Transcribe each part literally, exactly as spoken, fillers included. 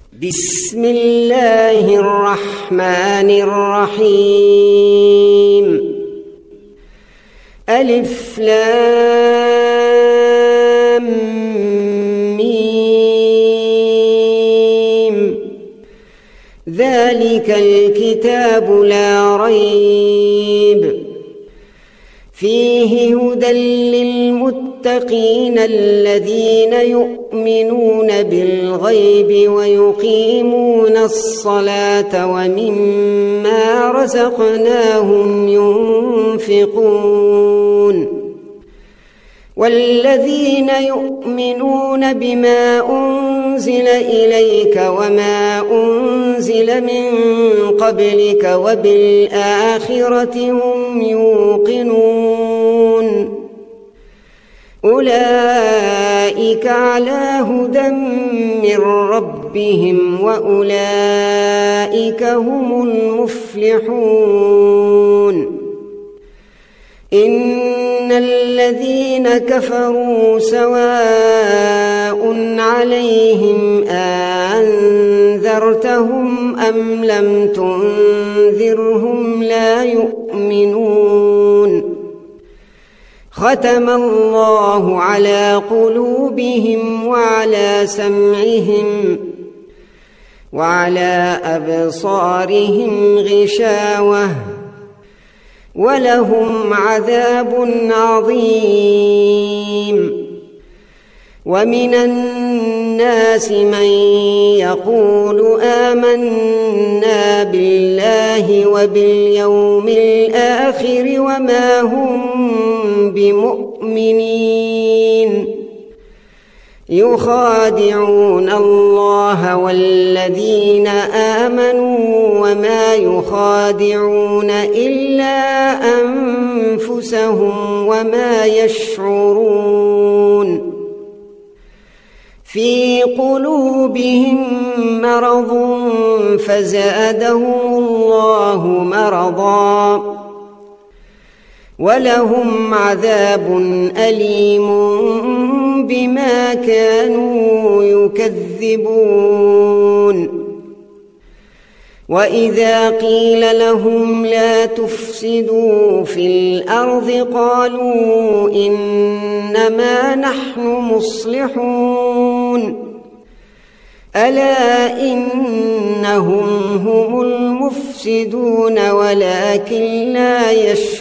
بسم الله الرحمن الرحيم. ألف لام ميم. ذلك الكتاب لا ريب فيه هدى للمتقين الذين يؤمنون بالغيب ويقيمون الصلاة ومما رزقناهم ينفقون والذين يؤمنون بما أنزل إليك وما أنزل من قبلك وبالآخرة هم يوقنون أولئك على هدى من ربهم وأولئك هم المفلحون. إن الذين كفروا سواء عليهم أنذرتهم أم لم تنذرهم لا يؤمنون. ختم الله على قلوبهم وعلى سمعهم وعلى أبصارهم غشاوة ولهم عذاب عظيم. ومن الناس من يقول آمنا بالله وباليوم الآخر وما هم بمؤمنين يخادعون الله والذين آمنوا وما يخادعون إلا أنفسهم وما يشعرون. في قلوبهم مرض فزادهم الله مرضا ولهم عذاب أليم بما كانوا يكذبون. وإذا قيل لهم لا تفسدوا في الأرض قالوا إنما نحن مصلحون ألا إنهم هم المفسدون ولكن لا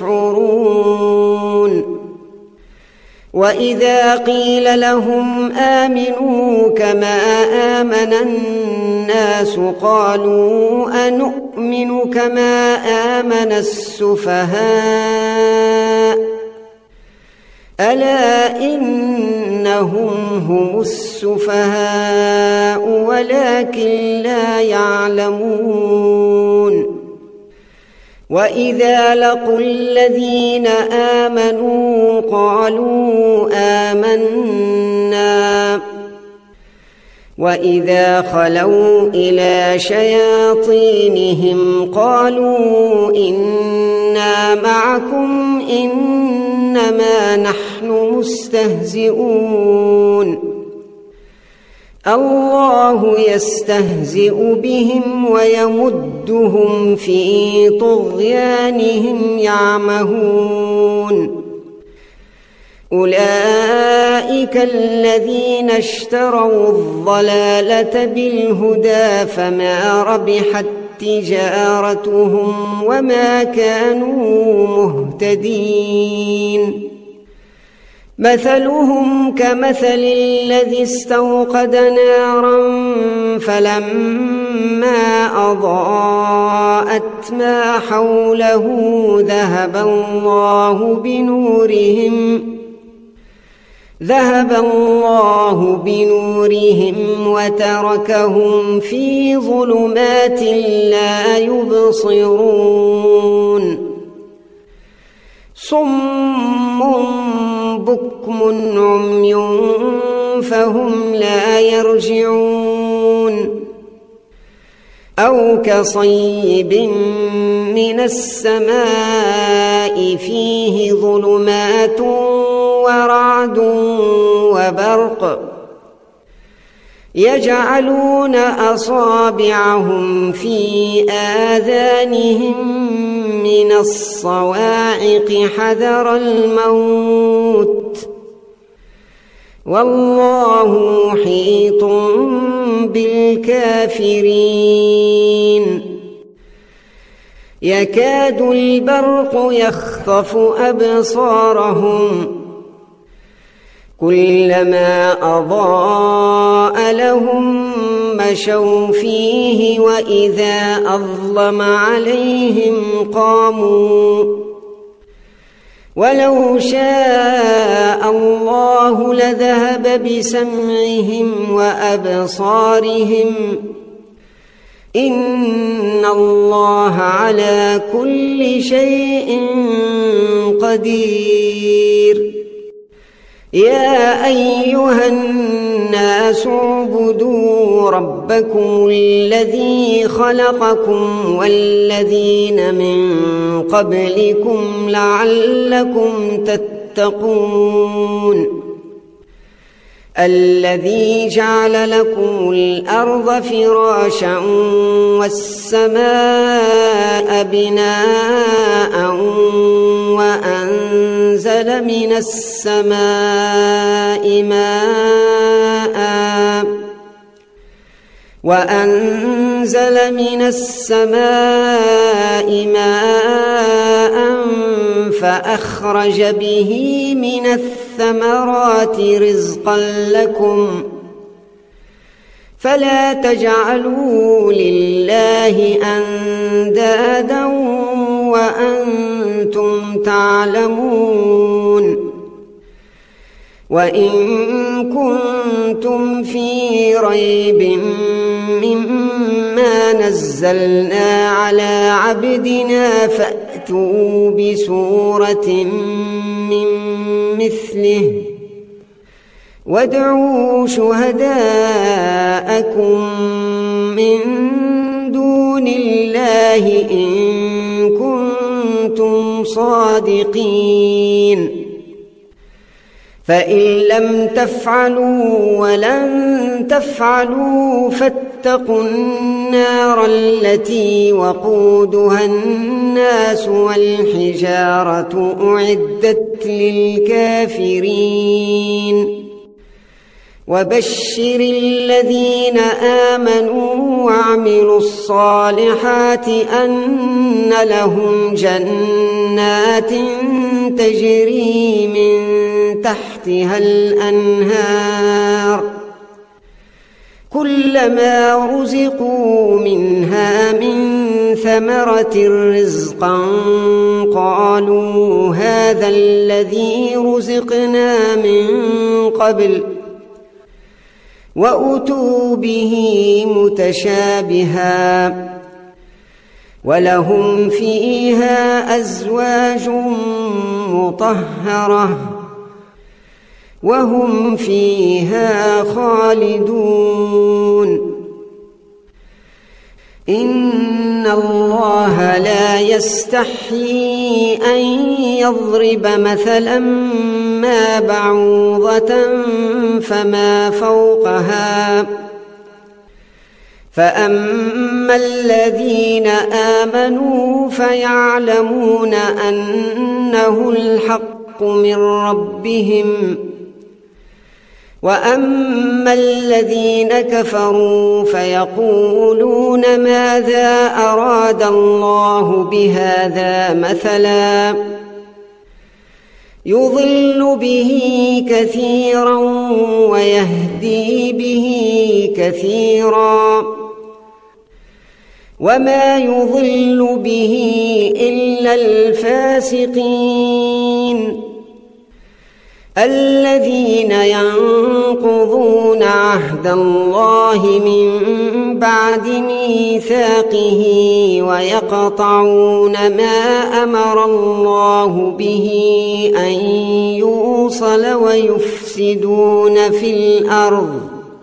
يشعرون. وإذا قيل لهم آمنوا كما آمن الناس قالوا أنؤمن كما آمن السفهاء ألا إنهم هم السفهاء ولكن لا يعلمون. وإذا لقوا الذين آمنوا قالوا آمنا وإذا خلوا إلى شياطينهم قالوا إنا معكم إنما نحن مستهزئون الله يستهزئ بهم ويمدهم في طغيانهم يعمهون. أولئك الذين اشتروا الضلالة بالهدى فما ربحت تجارتهم وما كانوا مهتدين. مثلهم كمثل الذي استوقد نارا فلما أضاءت ما حوله ذهب الله بنورهم ذهب الله بنورهم وتركهم في ظلمات لا يبصرون. صم بكم عمي فهم لا يرجعون. أو كصيب من السماء فيه ظلمات ورعد وبرق يجعلون أصابعهم في آذانهم من الصواعق حذر الموت والله محيط بالكافرين يكاد البرق يخطف أبصارهم كلما أضاء لهم مشوا فيه وإذا أظلم عليهم قاموا ولو شاء الله لذهب بسمعهم وأبصارهم إن الله على كل شيء قدير يا أيها الناس اعبدوا ربكم الذي خلقكم والذين من قبلكم لعلكم تتقون الذي جعل لكم الأرض فراشا والسماء بناء وأنزل من السماء ماء وأنزل من السماء ماء فأخرج به من الثمرات رزقا لكم فلا تجعلوا لله أندادا وأنتم تعلمون وإن كنتم في ريب مما نزلنا على عبدنا فأتوا بسورة من مثله وادعوا شهداءكم من دون الله إن كنتم صادقين فإن لم تفعلوا ولن تفعلوا فاتقوا النار التي وقودها الناس والحجارة أعدت للكافرين وبشر الذين آمنوا وعملوا الصالحات أن لهم جنات تجري من تحتها الأنهار كلما رزقوا منها من ثمرة رزقا قالوا هذا الذي رزقنا من قبل وأتوا به متشابها ولهم فيها أزواج مطهرة وهم فيها خالدون إن الله لا يستحيي أن يضرب مثلا ما بعوضة فما فوقها فأما الذين آمنوا فيعلمون أنه الحق من ربهم وأما الذين كفروا فيقولون ماذا أراد الله بهذا مثلا يضل به كثيرا ويهدي به كثيرا وما يضل به إلا الفاسقين الذين ينقضون عهد الله من بعد ميثاقه ويقطعون ما أمر الله به أن يوصل ويفسدون في الأرض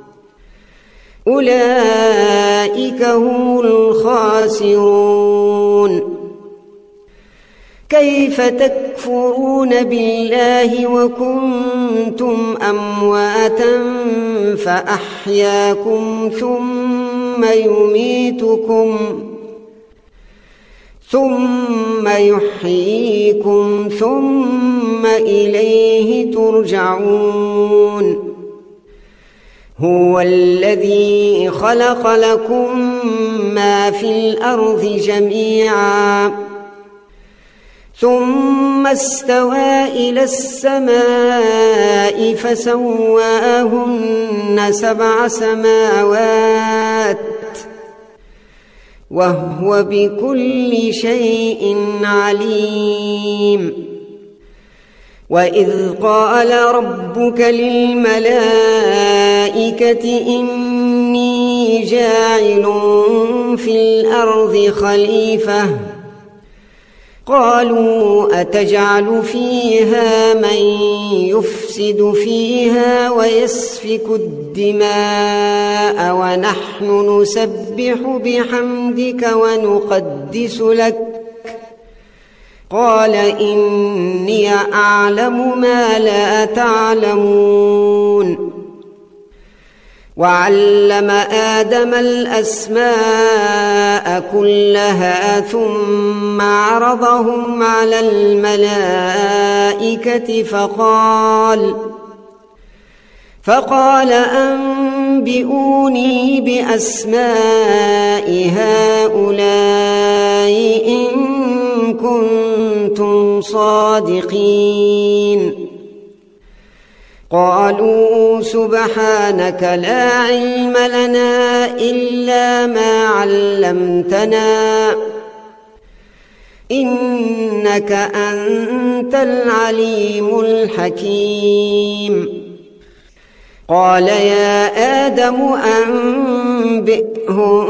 أولئك هم الخاسرون كيف تكفرون تكفرون بالله وكنتم أمواتا فأحياكم ثم يميتكم ثم يحييكم ثم إليه ترجعون هو الذي خلق لكم ما في الأرض جميعا ثم استوى إلى السماء فسواهن سبع سماوات وهو بكل شيء عليم وإذ قال ربك للملائكة إني جاعل في الأرض خليفة قالوا أتجعل فيها من يفسد فيها ويسفك الدماء ونحن نسبح بحمدك ونقدس لك قال إني أعلم ما لا تعلمون وعلم آدم الأسماء كلها ثم عرضهم على الملائكة فقال فقال أنبئوني بأسماء هؤلاء إن كنتم صادقين قالوا سبحانك لا علم لنا إلا ما علمتنا إنك أنت العليم الحكيم قال يا آدم أنبئهم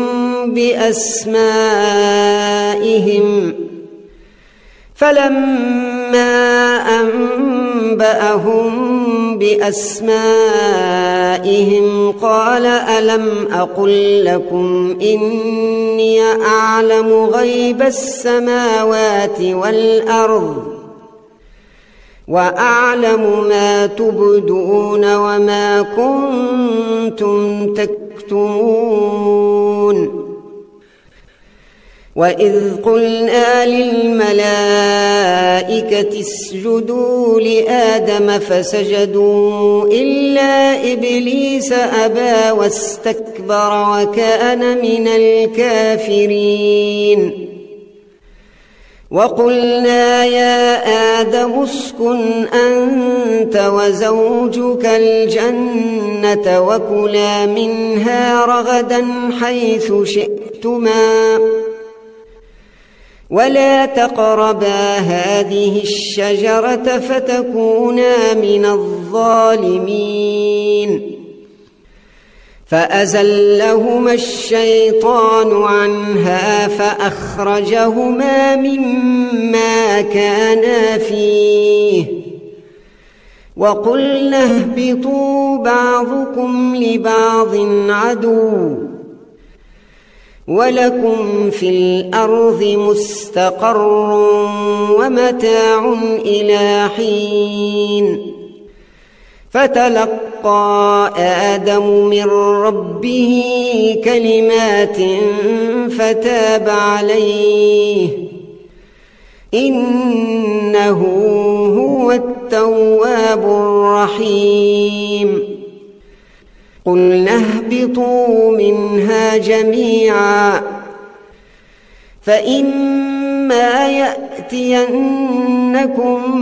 بأسمائهم فلما أنبأهم بأسمائهم قال ألم أقل لكم إني أعلم غيب السماوات والأرض وأعلم ما تبدون وما كنتم تكتمون وإذ قلنا للملائكة اسجدوا لآدم فسجدوا إلا إبليس أبى واستكبر وكان من الكافرين وقلنا يا آدم اسكن أنت وزوجك الجنة وكلا منها رغدا حيث شئتما ولا تقربا هذه الشجرة فتكونا من الظالمين فأزلهما الشيطان عنها فأخرجهما مما كانا فيه وقلنا اهبطوا بعضكم لبعض عدو ولكم في الأرض مستقر ومتاع إلى حين فتلقى آدم من ربه كلمات فتاب عليه إنه هو التواب الرحيم قلنا اهبطوا منها جميعا فإما يأتينكم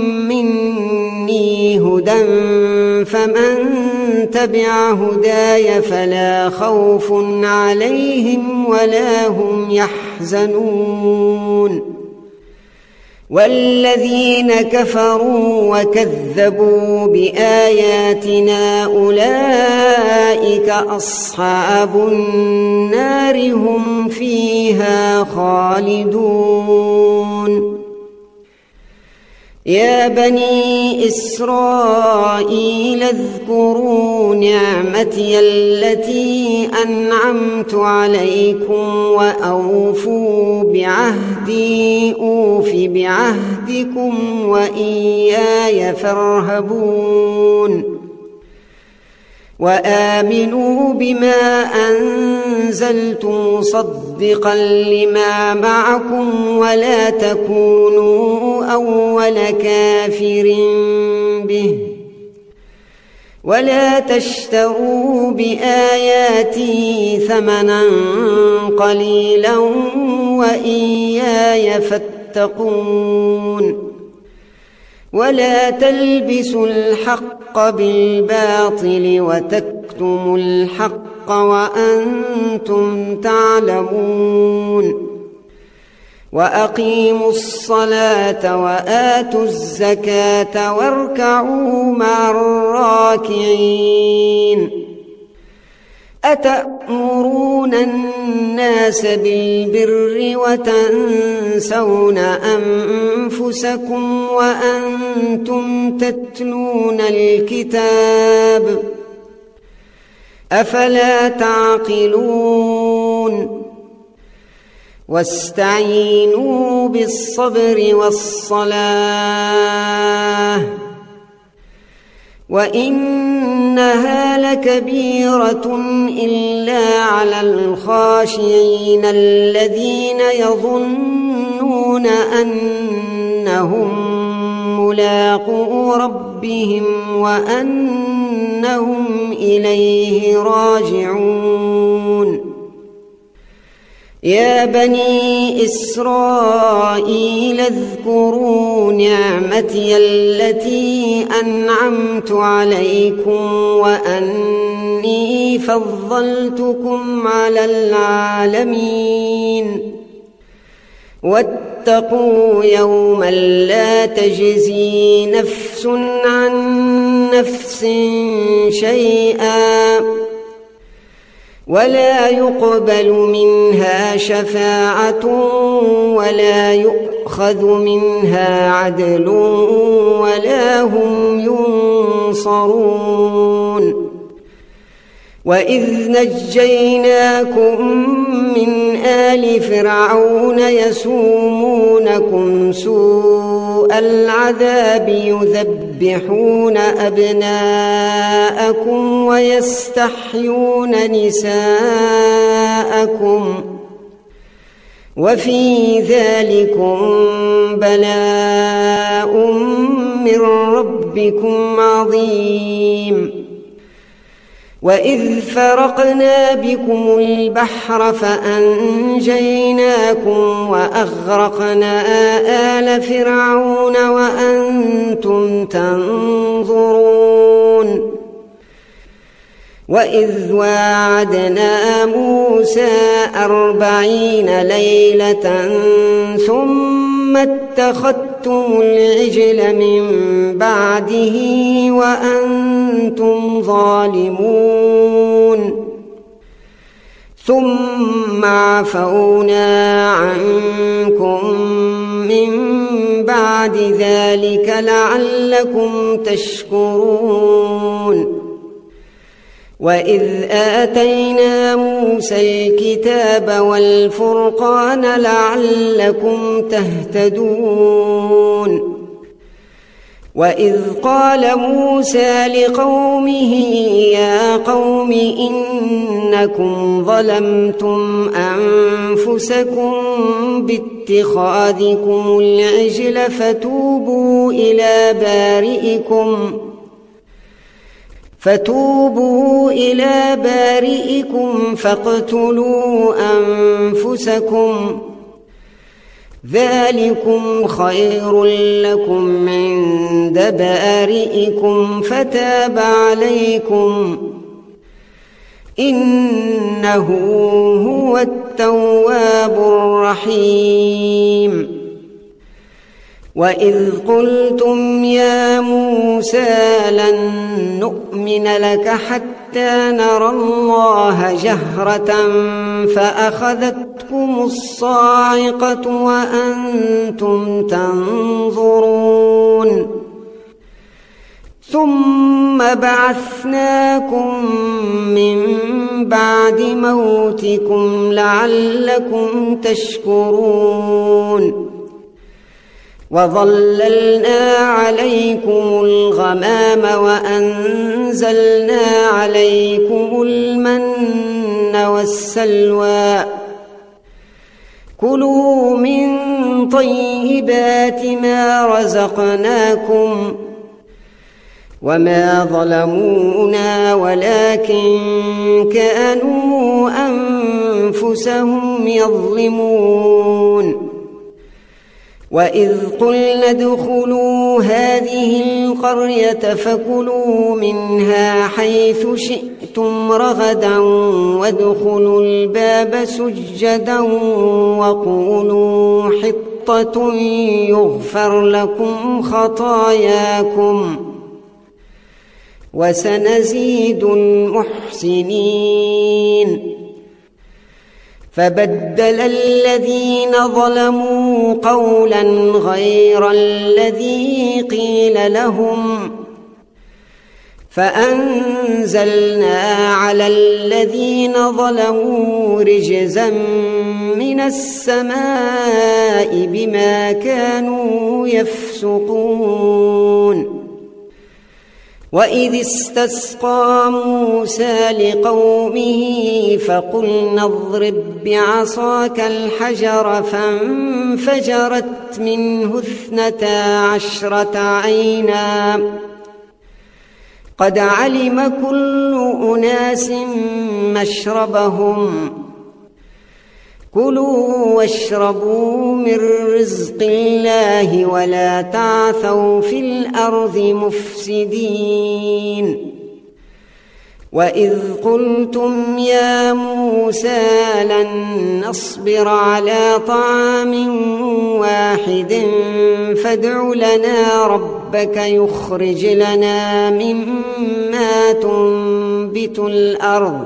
مني هدى فمن تبع هداي فلا خوف عليهم ولا هم يحزنون والذين كفروا وكذبوا بآياتنا أولئك أصحاب النار هم فيها خالدون يا بني إسرائيل اذكروا نعمتي التي أنعمت عليكم وأوفوا بعهدي أوف بعهدكم وإياي فارهبون وآمنوا بما أنزلت مصدقا لما معكم ولا تكونوا أول كافر به ولا تشتروا بآياتي ثمنا قليلا وإياي فاتقون ولا تلبسوا الحق بالباطل وتكتموا الحق وأنتم تعلمون وأقيموا الصلاة وآتوا الزكاة واركعوا مع الراكعين أتأمرون الناس بالبر وتنسون أنفسكم وأنتم تتلون الكتاب أفلا تعقلون واستعينوا بالصبر والصلاة وإنها لكبيرة إلا على الخاشعين الذين يظنون أنهم ملاقو ربهم وأنهم إليه راجعون يا بني إسرائيل اذكروا نعمتي التي أنعمت عليكم وأني فضلتكم على العالمين واتقوا يوما لا تجزي نفس عن نفس شيئا ولا يقبل منها شفاعة ولا يؤخذ منها عدل ولا هم ينصرون وإذ نجيناكم من آل فرعون يسومونكم سوء العذاب يذبحون أبناءكم ويستحيون نساءكم وفي ذلكم بلاء من ربكم عظيم وإذ فرقنا بكم البحر فأنجيناكم وأغرقنا آل فرعون وأنتم تنظرون وإذ واعدنا موسى أربعين ليلة ثم اتخذتم العجل من بعده وأنتم ظالمون ثم عفونا عنكم من بعد ذلك لعلكم تشكرون وإذ آتينا موسى الكتاب والفرقان لعلكم تهتدون وإذ قال موسى لقومه يا قوم إنكم ظلمتم أنفسكم باتخاذكم العجل فتوبوا إلى بارئكم فتوبوا إلى بارئكم فاقتلوا أنفسكم ذلكم خير لكم عند بارئكم فتاب عليكم إنه هو التواب الرحيم وإذ قلتم يا موسى لن نؤمن لك حتى نرى الله جهرة فأخذتكم الصاعقة وأنتم تنظرون ثم بعثناكم من بعد موتكم لعلكم تشكرون وظللنا عليكم الغمام وأنزلنا عليكم المن والسلوى كلوا من طيبات ما رزقناكم وما ظلمونا ولكن كانوا أنفسهم يظلمون وإذ قلنا ادخلوا هذه القرية فكلوا منها حيث شئتم رغدا وادخلوا الباب سجدا وقولوا حطة يغفر لكم خطاياكم وسنزيد المحسنين فبدل الذين ظلموا قولا غير الذي قيل لهم فأنزلنا على الذين ظلموا رجزا من السماء بما كانوا يفسقون وإذ استسقى موسى لقومه فقلنا اضرب بعصاك الحجر فانفجرت منه اثنتا عشرة عينا قد علم كل أناس مشربهم كلوا واشربوا من رزق الله ولا تعثوا في الأرض مفسدين وإذ قلتم يا موسى لن نصبر على طعام واحد فادع لنا ربك يخرج لنا مما تنبت الأرض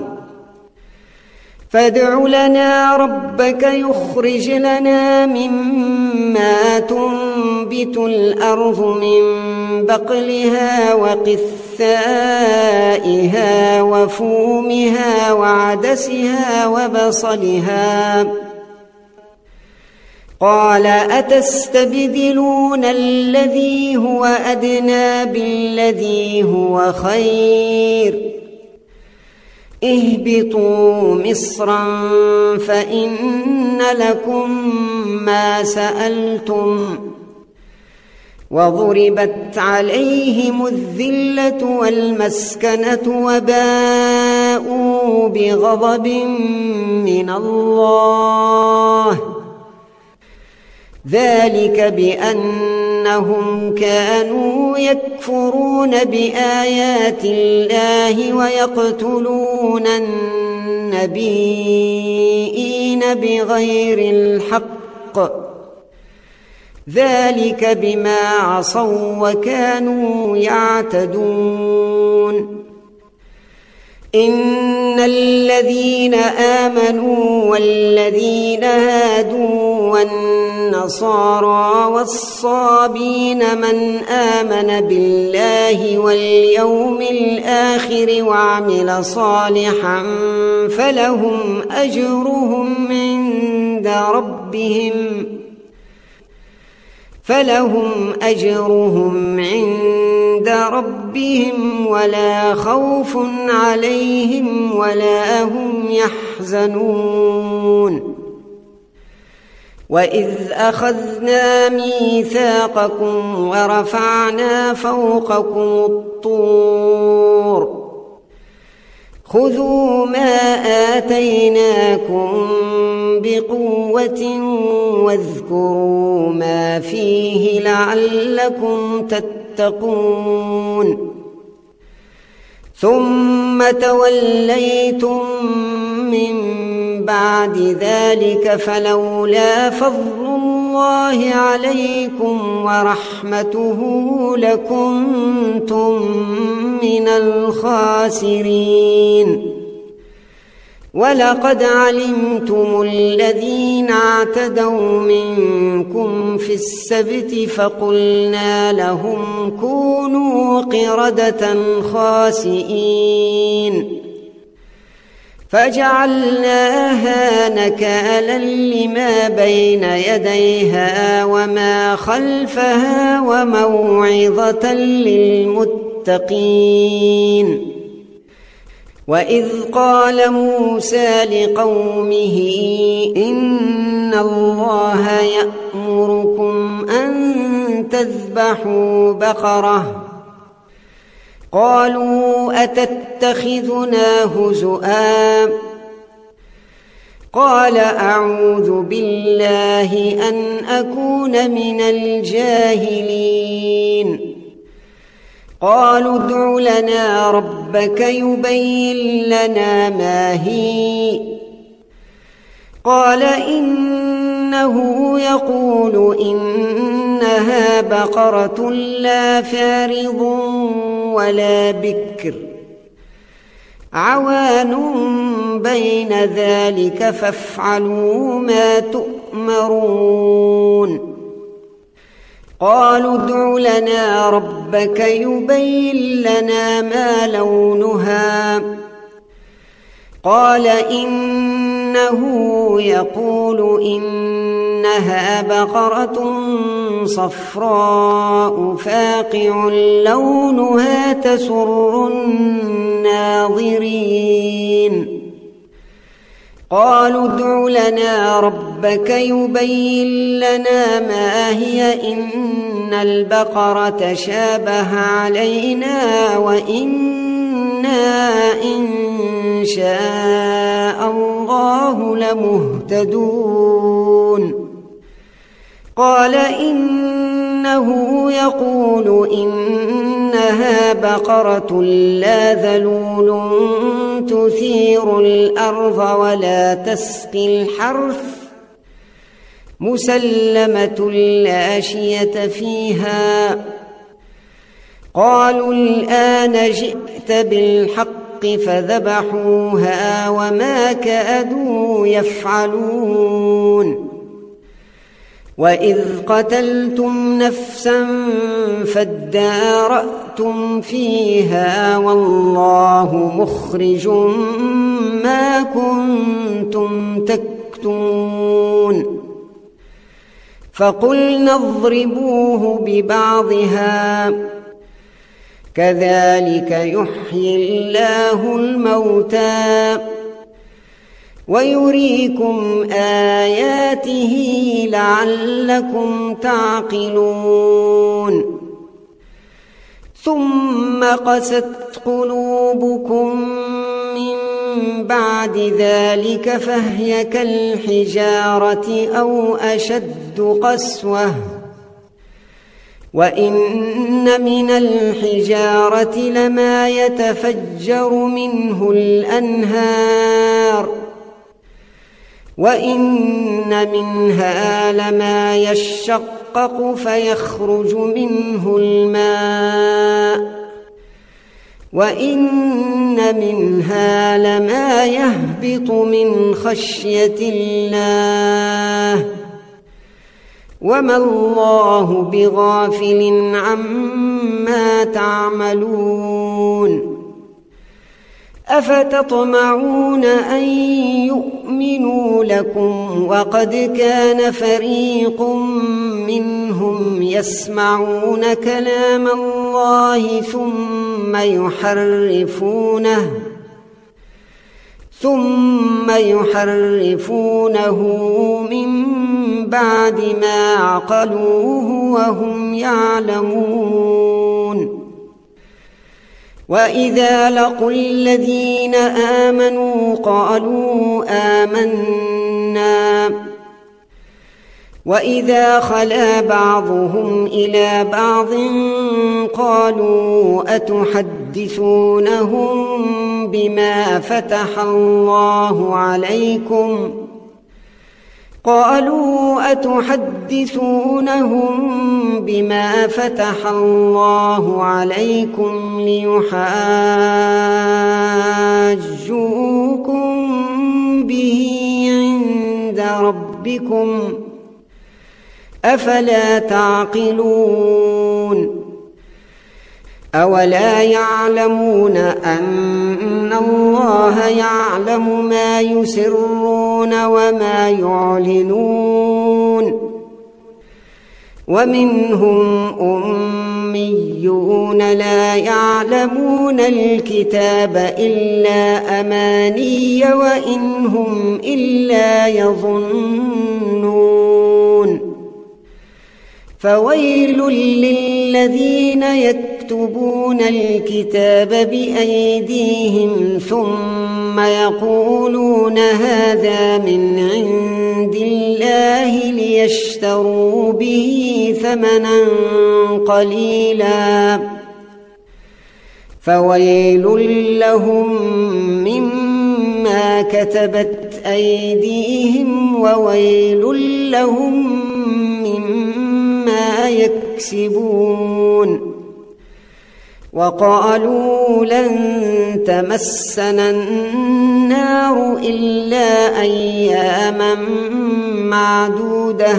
فادع لنا ربك يخرج لنا مما تنبت الأرض من بقلها وقثائها وفومها وعدسها وبصلها قال أتستبدلون الذي هو أدنى بالذي هو خير اهبطوا مصرا فإن لكم ما سألتم وضربت عليهم الذلة والمسكنة وباءوا بغضب من الله ذلك بأنهم كانوا يكفرون بآيات الله ويقتلون النبيين بغير الحق ذلك بما عصوا وكانوا يعتدون إن الذين آمنوا والذين هادوا والنصارى والصابين من آمن بالله واليوم الآخر وعمل صالحا فلهم أجرهم عند ربهم فلهم أجرهم عند ربهم ولا خوف عليهم ولا هم يحزنون وإذ أخذنا ميثاقكم ورفعنا فوقكم الطور خذوا ما آتيناكم بقوة واذكروا ما فيه لعلكم تتقون ثم توليتم من بعد ذلك فلولا فضل الله عليكم ورحمته لكنتم من الخاسرين ولقد علمتم الذين اعتدوا منكم في السبت فقلنا لهم كونوا قردة خاسئين فجعلناها نكالا لما بين يديها وما خلفها وموعظة للمتقين. وإذ قال موسى لقومه إن الله يأمركم أن تذبحوا بقرة قالوا أتتخذنا هزؤا قال أعوذ بالله أن أكون من الجاهلين. قالوا ادع لنا ربك يبين لنا ما هي قال إنه يقول إنها بقرة لا فارض ولا بكر عوان بين ذلك فافعلوا ما تؤمرون. قالوا ادع لنا ربك يبين لنا ما لونها قال إنه يقول إنها بقرة صفراء فاقع لونها تسر الناظرين. قالوا ادع لنا ربك يبين لنا ما هي إن البقرة شابه علينا وإنا إن شاء الله لمهتدون. قال إنه يقول إنها بقرة لا ذلول تثير الأرض ولا تسقي الحرث مسلمة لا شية فيها. قالوا الآن جئت بالحق فذبحوها وما كادوا يفعلون. وإذ قتلتم نفسا فادارأتم فيها والله مخرج ما كنتم تكتمون. فقلنا اضربوه ببعضها كذلك يحيي الله الموتى ويريكم آياته لعلكم تعقلون. ثم قست قلوبكم من بعد ذلك فهي كالحجارة أو أشد قسوة وإن من الحجارة لما يتفجر منه الأنهار وإن منها لما يشقق فيخرج منه الماء وإن منها لما يهبط من خشية الله وما الله بغافل عما تعملون. أفتطمعون أن يؤمنوا لكم وقد كان فريق منهم يسمعون كلام الله ثم يحرفونه ثم يحرفونه من بعد ما عقلوه وهم يعلمون. وإذا لقوا الذين آمنوا قالوا آمنا وإذا خلا بعضهم إلى بعض قالوا أتحدثونهم بما فتح الله عليكم قالوا أتحدثونهم بما فتح الله عليكم ليحاجوكم ربكم أفلا تعقلون أولا يعلمون أن الله يعلم ما يسرون وما يعلنون ومنهم أميون لا يعلمون الكتاب إلا أماني وإن هم إلا يظنون فويل للذين يكتبون الكتاب بأيديهم ثم يقولون هذا من عند الله ليشتروا به ثمنا قليلا فويل لهم مما كتبت أيديهم وويل لهم مما يكسبون وقالوا لن تمسنا النار إلا أياما معدودة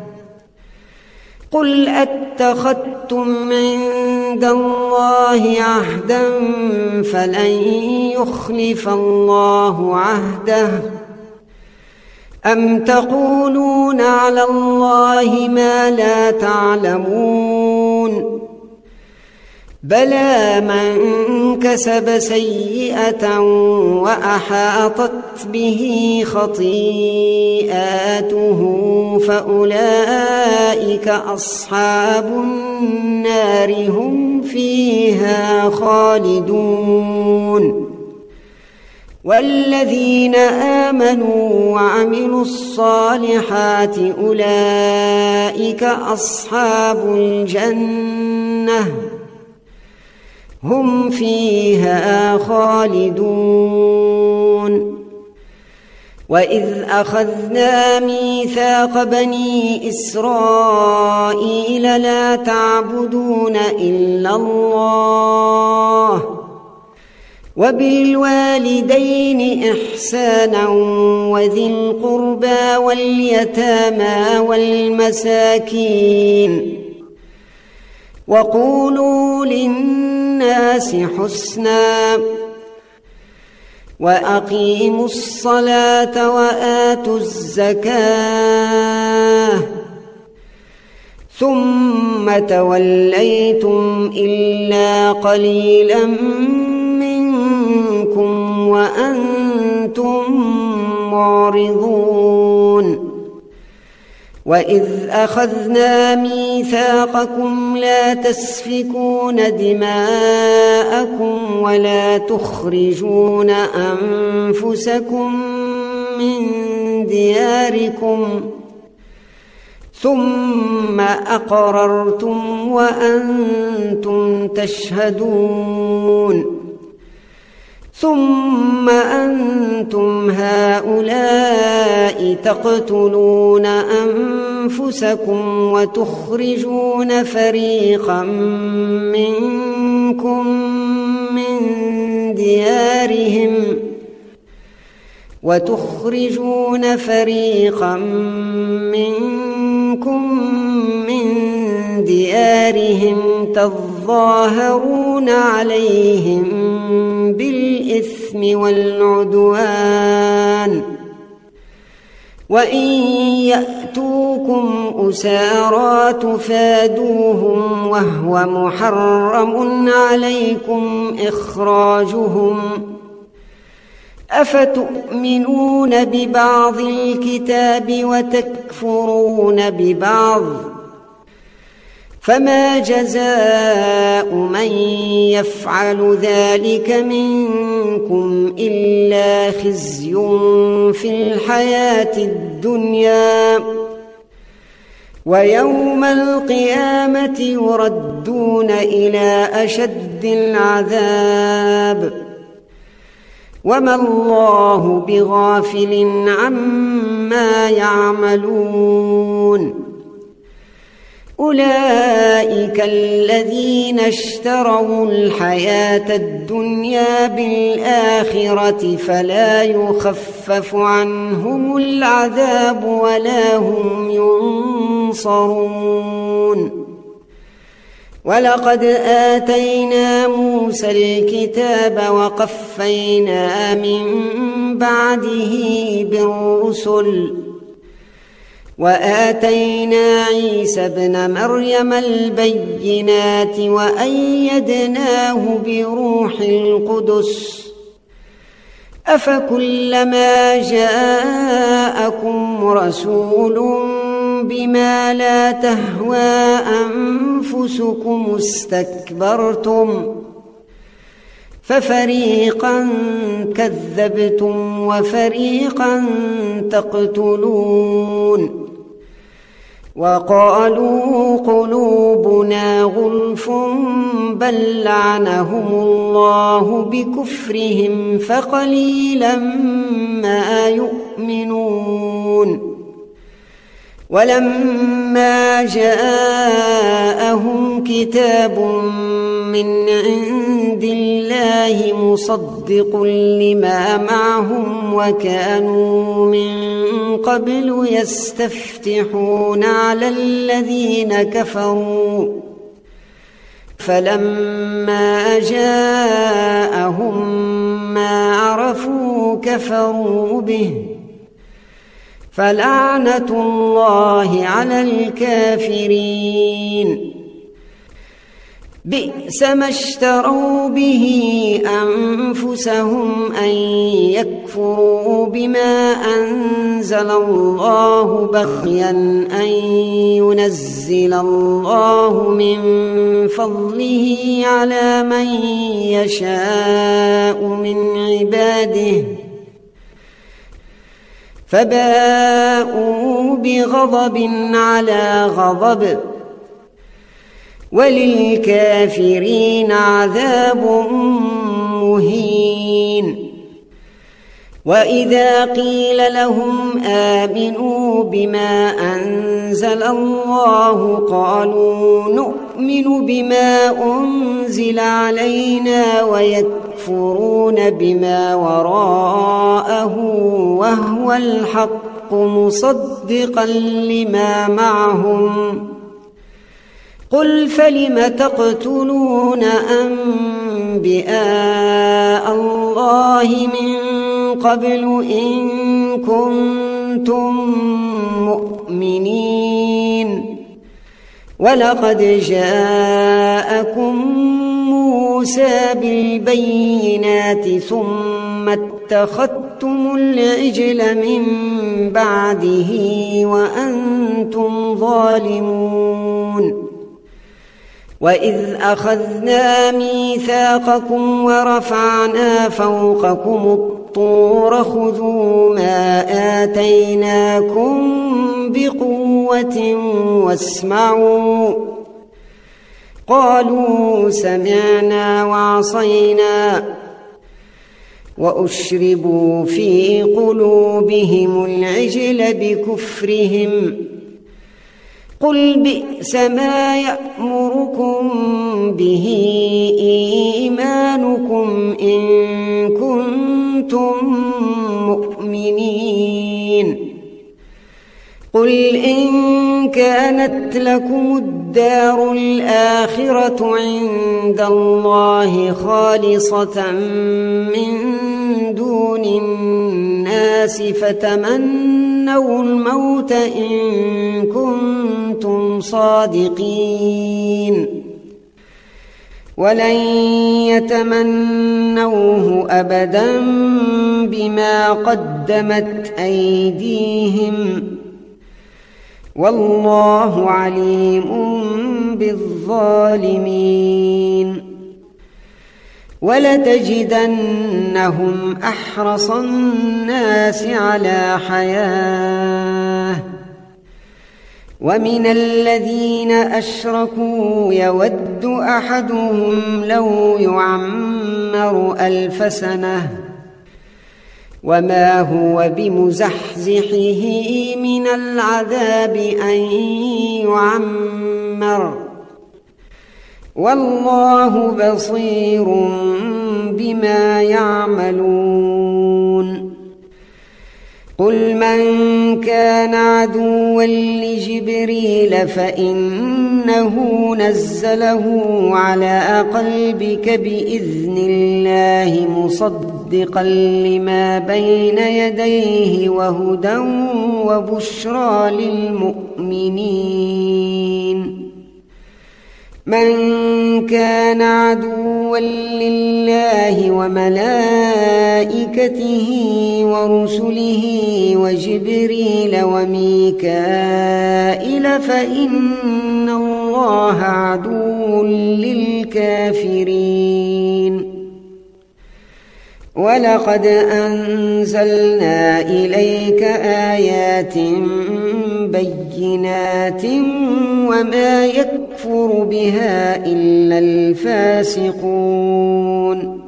قل أتخذتم عند الله عهدا فلن يخلف الله عهده أم تقولون على الله ما لا تعلمون بلى من كسب سيئة وأحاطت به خطيئاته فأولئك أصحاب النار هم فيها خالدون والذين آمنوا وعملوا الصالحات أولئك أصحاب الجنة هم فيها خالدون وإذ أخذنا ميثاق بني إسرائيل لا تعبدون إلا الله وبالوالدين إحسانا وذي القربى واليتامى والمساكين وقولوا للناس حسنا وأقيموا الصلاة وآتوا الزكاة ثم توليتم إلا قليلا منكم وأنتم معرضون وإذ أخذنا ميثاقكم لا تسفكون دماءكم ولا تخرجون أنفسكم من دياركم ثم أقررتم وأنتم تشهدون ثم أنتم هؤلاء تقتلون أنفسكم وتخرجون فريقا منكم من ديارهم وتخرجون فريقا منكم من ديارهم تظاهرون عليهم بالإثم والعدوان وإن يأتوكم أسارى تفادوهم وهو محرم عليكم إخراجهم أفتؤمنون ببعض الكتاب وتكفرون ببعض فما جزاء من يفعل ذلك منكم إلا خزي في الحياة الدنيا ويوم القيامة يردون إلى أشد العذاب وما الله بغافل عما يعملون أولئك الذين اشتروا الحياة الدنيا بالآخرة فلا يخفف عنهم العذاب ولا هم ينصرون. ولقد آتينا موسى الكتاب وقفينا من بعده بالرسل وآتينا عيسى ابن مريم البينات وأيدناه بروح القدس أفكلما جاءكم رسول بما لا تهوى أنفسكم استكبرتم ففريقا كذبتم وفريقا تقتلون. وقالوا قلوبنا غلف بل لعنهم الله بكفرهم فقليلا ما يؤمنون. ولما جاءهم كتاب من عند الله مصدق لما معهم وكانوا من قبل يستفتحون على الذين كفروا فلما جاءهم ما عرفوا كفروا به فلعنة الله على الكافرين. بئس ما اشتروا به أنفسهم أن يكفروا بما أنزل الله بغيا أن ينزل الله من فضله على من يشاء من عباده فباءوا بغضب على غضب وللكافرين عذاب مهين. وإذا قيل لهم آمنوا بما أنزل الله قالوا نؤمن بما أنزل علينا ويكفرون بما وراءه وهو الحق مصدقا لما معهم. قل فلم تقتلون أنبياء الله من قبل إن كنتم مؤمنين. ولقد جاءكم موسى بالبينات ثم اتخذتم العجل من بعده وأنتم ظالمون. وإذ أخذنا ميثاقكم ورفعنا فوقكم الطور خذوا ما آتيناكم بقوة واسمعوا قالوا سمعنا وعصينا وأشربوا في قلوبهم العجل بكفرهم. قل بئس ما يأمركم به إيمانكم إن كنتم مؤمنين. قل إن كانت لكم الدار الآخرة عند الله خالصة من دون الناس فتمنوا الموت إن كنتم صادقين. ولن يتمنوه أبدا بما قدمت أيديهم والله عليم بالظالمين. ولتجدنهم أحرص الناس على حياة ومن الذين أشركوا يود أحدهم لو يعمر ألف سنة وما هو بمزحزحه من العذاب أن يعمر والله بصير بما يعملون قل من كان عدوا لجبريل فإنه نزله على قلبك بإذن الله مصدقا لما بين يديه وهدى وبشرى للمؤمنين من كان عدوا لله وملائكته ورسله وجبريل وميكائيل فإن الله عدو للكافرين ولقد أنزلنا إليك آيات بينات وما يكفر بها إلا الفاسقون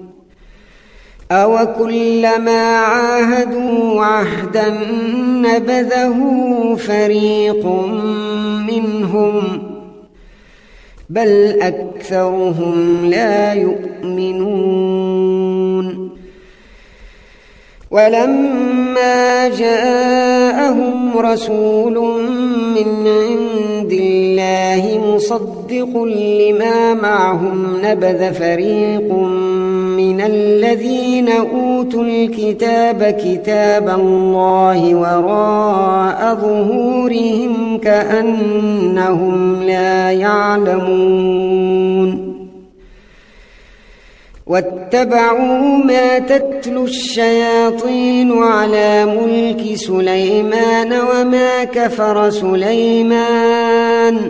أوكلما عاهدوا عهدا نبذه فريق منهم بل أكثرهم لا يؤمنون ولما جاءهم رسول من عند الله مصدق لما معهم نبذ فريق من الذين أوتوا الكتاب كتاب الله وراء ظهورهم كأنهم لا يعلمون واتبعوا ما تتلو الشياطين على ملك سليمان وما كفر سليمان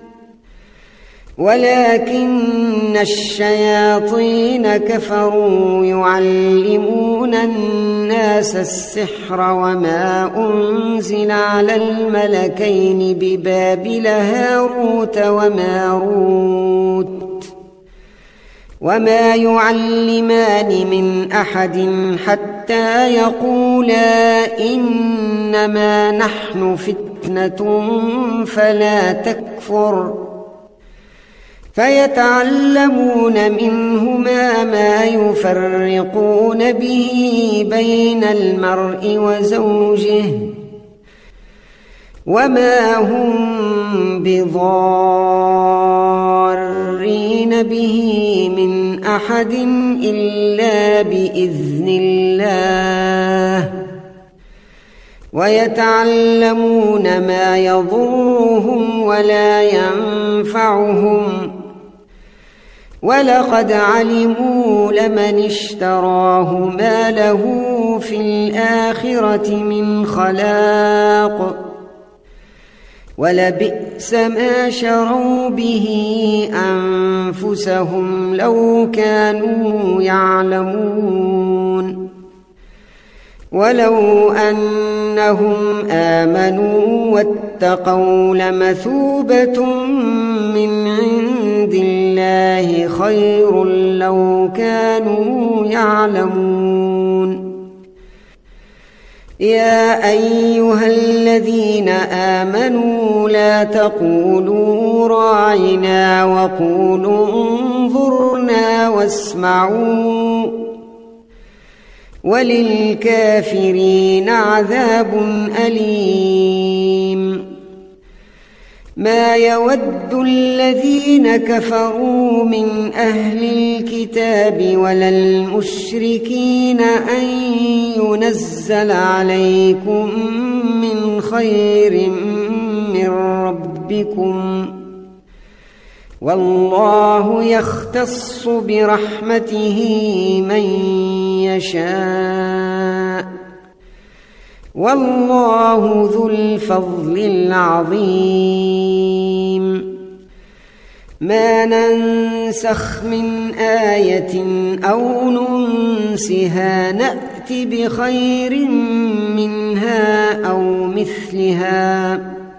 ولكن الشياطين كفروا يعلمون الناس السحر وما أنزل على الملكين ببابل هاروت وماروت وما يعلمان من أحد حتى يقولا إنما نحن فتنة فلا تكفر فيتعلمون منهما ما يفرقون به بين المرء وزوجه وما هم بضارين به من أحد إلا بإذن الله ويتعلمون ما يضرهم ولا ينفعهم ولقد علموا لمن اشتراه ما له في الآخرة من خلاق ولبئس ما شروا به أنفسهم لو كانوا يعلمون ولو أنهم آمنوا واتقوا لمثوبة من عند الله خير لو كانوا يعلمون يا أيها الذين آمنوا لا تقولوا راعنا وقولوا انظرنا واسمعوا وللكافرين عذاب أليم ما يود الذين كفروا من أهل الكتاب ولا المشركين أن ينزل عليكم من خير من ربكم والله يختص برحمته من يشاء والله ذو الفضل العظيم ما ننسخ من آية أو ننسها نأت بخير منها أو مثلها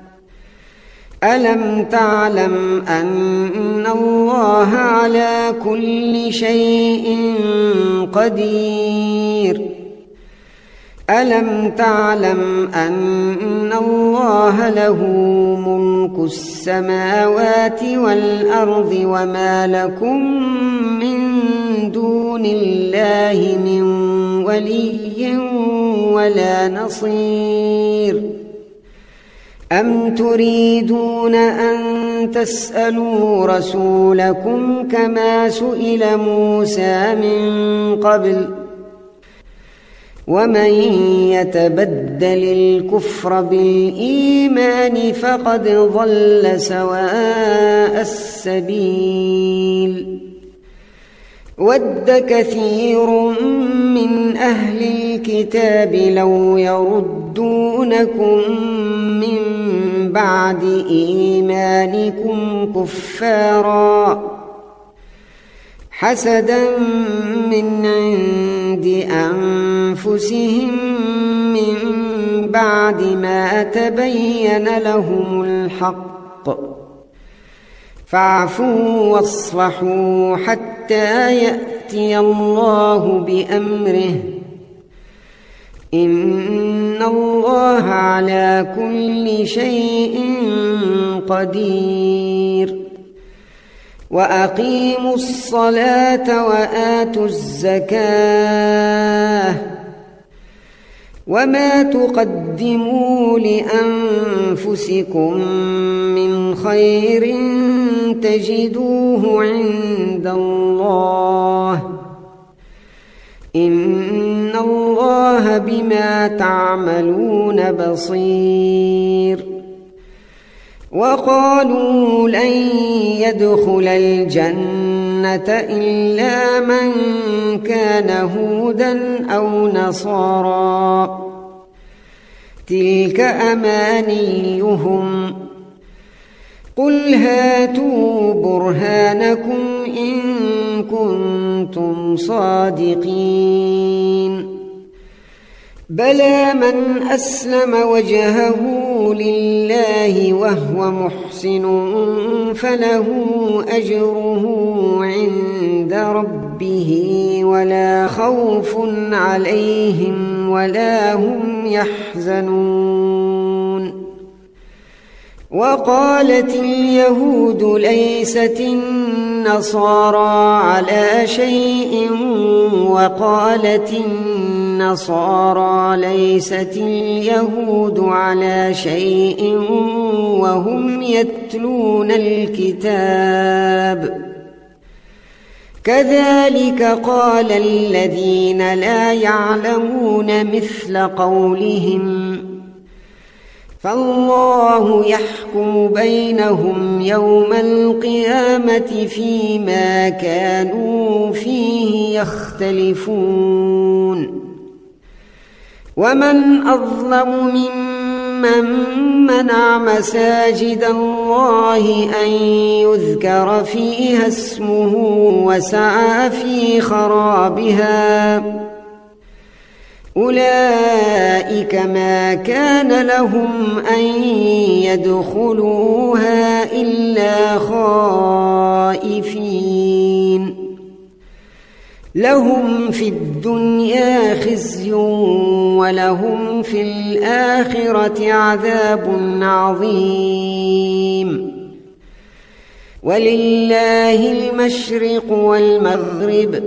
ألم تعلم أن الله على كل شيء قدير ألم تعلم أن الله له ملك السماوات والأرض وما لكم من دون الله من ولي ولا نصير أم تريدون أن تسألوا رسولكم كما سئل موسى من قبل ومن يتبدل الكفر بالإيمان فقد ضل سواء السبيل ود كثير من أهل الكتاب لو يردونكم من بعد إيمانكم كفارا حسدا من عند أنفسهم من بعد ما تبين لهم الحق فاعفوا واصفحوا حتى يأتي الله بأمره إن الله على كل شيء قدير وأقيموا الصلاة وآتوا الزكاة وما تقدموا لأنفسكم من خير تجدوه عند الله إن الله بما تعملون بصير وقالوا لن يدخل الجنة إلا من كان هودا أو نصارى تلك أمانيهم قل هاتوا برهانكم إن كنتم صادقين بلى من أسلم وجهه لله وهو محسن فله أجره عند ربه ولا خوف عليهم ولا هم يحزنون وقالت اليهود ليست النصارى على شيء وقالت النصارى ليست اليهود على شيء وهم يتلون الكتاب كذلك قال الذين لا يعلمون مثل قولهم فالله يحكم بينهم يوم القيامة فيما كانوا فيه يختلفون ومن أظلم ممن منع مساجد الله أن يذكر فيها اسمه وسعى في خرابها أولئك ما كان لهم أن يدخلوها إلا خائفين لهم في الدنيا خزي ولهم في الآخرة عذاب عظيم ولله المشرق والمغرب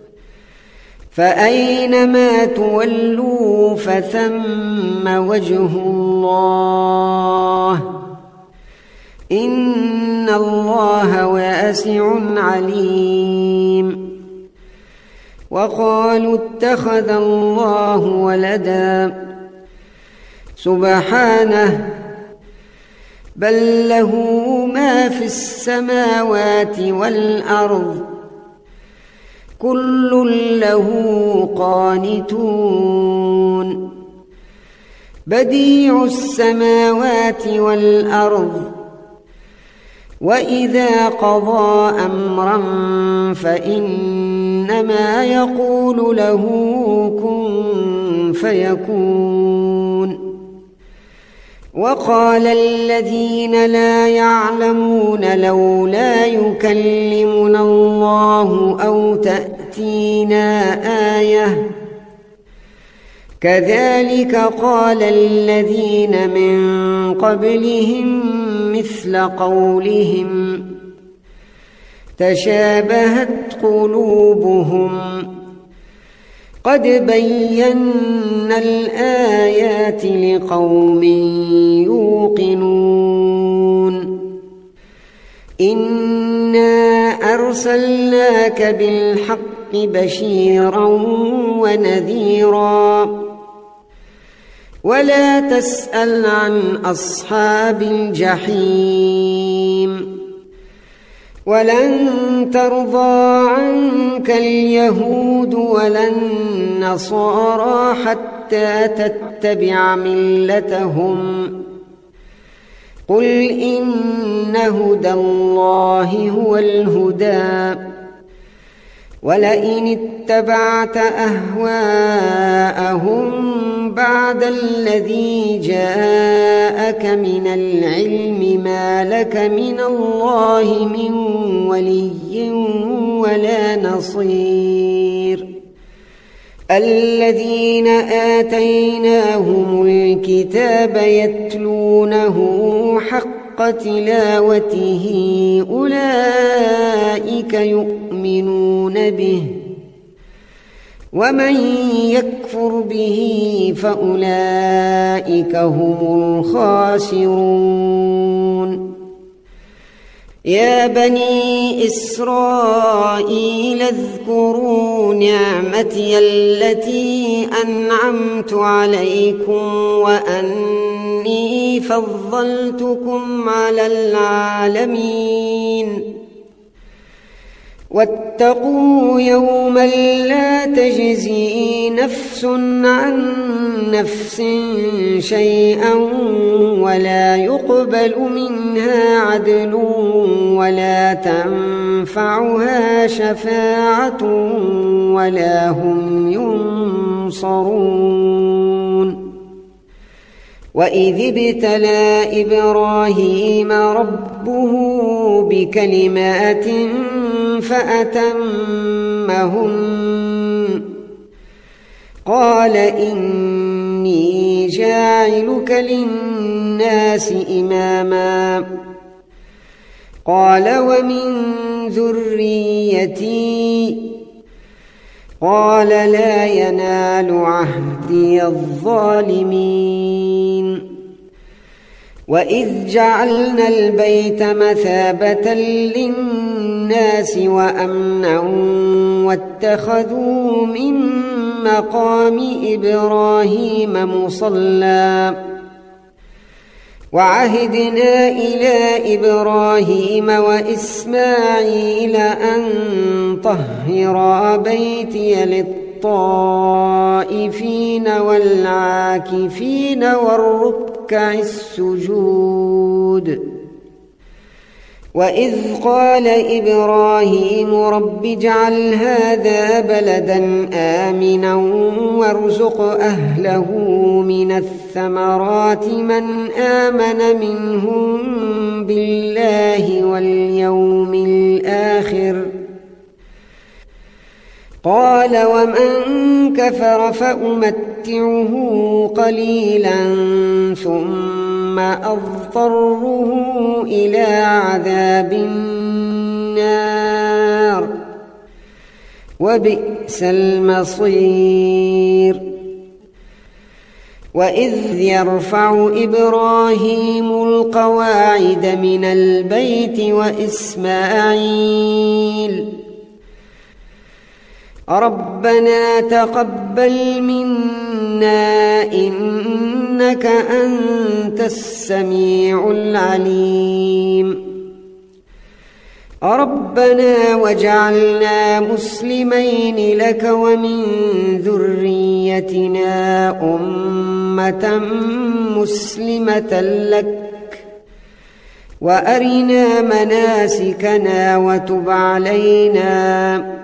فأينما تولوا فثم وجه الله إن الله واسع عليم وقالوا اتخذ الله ولدا سبحانه بل له ما في السماوات والأرض كل له قانتون بديع السماوات والأرض وإذا قضى أمرا فإنما يقول له كن فيكون وقال الذين لا يعلمون لولا يكلمنا الله أو تأتينا آية كذلك قال الذين من قبلهم مثل قولهم تشابهت قلوبهم قد بينا الآيات لقوم يوقنون إنا أرسلناك بالحق بشيرا ونذيرا ولا تسأل عن أصحاب الجحيم ولن ترضى عنك اليهود ولا النصارى حتى تتبع ملتهم قل إن هدى الله هو الهدى ولئن اتبعت أهواءهم بعد الذي جاءك من العلم ما لك من الله من ولي ولا نصير الذين آتيناهم الكتاب يتلونه حق تلاوته أولئك يؤمنون به ومن يكفر به فأولئك هم الخاسرون يا بني إسرائيل اذكروا نعمتي التي أنعمت عليكم وأني فضلتكم على العالمين واتقوا يوما لا تجزي نفس عن نفس شيئا ولا يقبل منها عدل ولا تنفعها شفاعة ولا هم ينصرون وإذ ابتلى إبراهيم ربه بكلمات فأتمهن قال إني جاعلك للناس إماما قال ومن ذريتي قال لا ينال عهدي الظالمين وإذ جعلنا البيت مثابة للناس وأمنا واتخذوا من مقام إبراهيم مصلى وعهدنا إلى إبراهيم وإسماعيل أن طهرا بيتي للطائفين والعاكفين والركع السجود وإذ قال إبراهيم رب اجعل هذا بلدا آمنا وارزق أهله من الثمرات من آمن منهم بالله واليوم الآخر قال ومن كفر فأمتعه قليلا ثم أضطره إلى عذاب النار وبئس المصير وإذ يرفع إبراهيم القواعد من البيت وإسماعيل ربنا تقبل منا إنك أنت السميع العليم ربنا واجعلنا مسلمين لك ومن ذريتنا أمة مسلمة لك وأرنا مناسكنا وتب علينا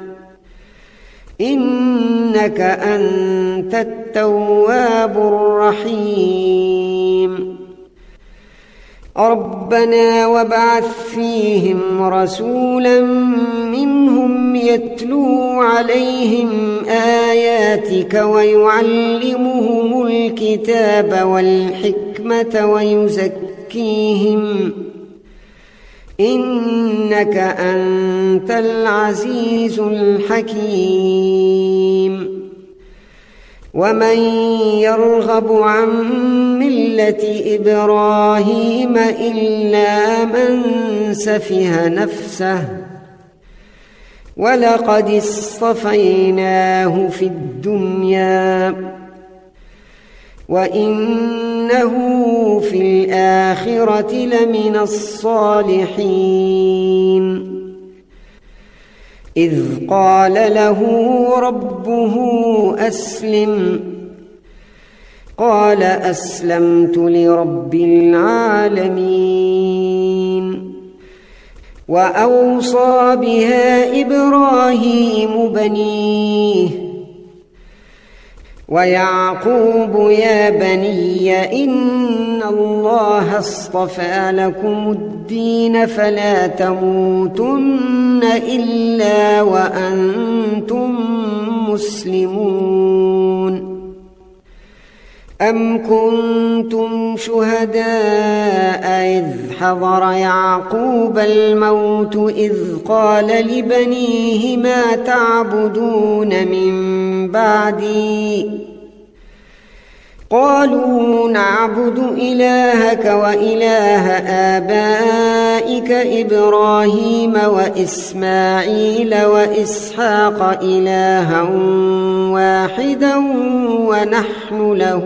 إنك أنت التواب الرحيم ربنا وابعث فيهم رسولا منهم يتلو عليهم آياتك ويعلمهم الكتاب والحكمة ويزكيهم إنك أنت العزيز الحكيم. ومن يرغب عن ملة إبراهيم إلا من سفه نفسه ولقد اصطفيناه في الدنيا وإنه في الآخرة لمن الصالحين. إذ قال له ربه أسلم قال أسلمت لرب العالمين. وأوصى بها إبراهيم بنيه ويعقوب يا بني إن الله اصطفى لكم الدين فلا تموتن إلا وأنتم مسلمون. أم كنتم شهداء إذ حضر يعقوب الموت إذ قال لبنيه ما تعبدون من بعدي قالوا نعبد إلهك وإله آبائك إبراهيم وإسماعيل وإسحاق إلها واحدا ونحن له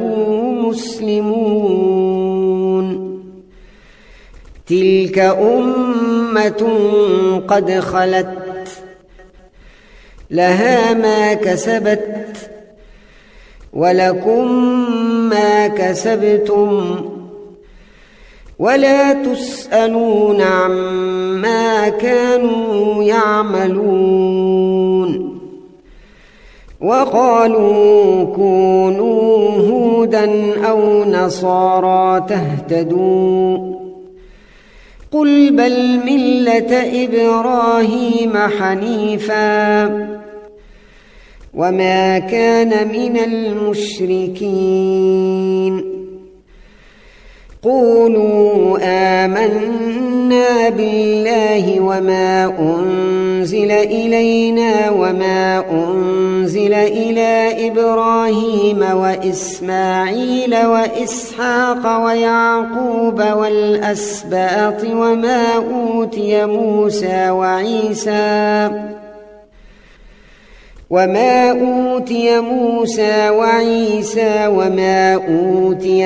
مسلمون. تلك أمة قد خلت لها ما كسبت ولكم ما كسبتم ولا تسألون عما كانوا يعملون. وقالوا كونوا هودا أو نصارى تهتدوا قل بل ملة إبراهيم حنيفا وما كان من المشركين. قولوا آمنا بالله وما أنزل إلينا وما أنزل إلى إبراهيم وإسماعيل وإسحاق ويعقوب والأسباط وما أوتي موسى وعيسى وما أوتي موسى وعيسى وما أوتي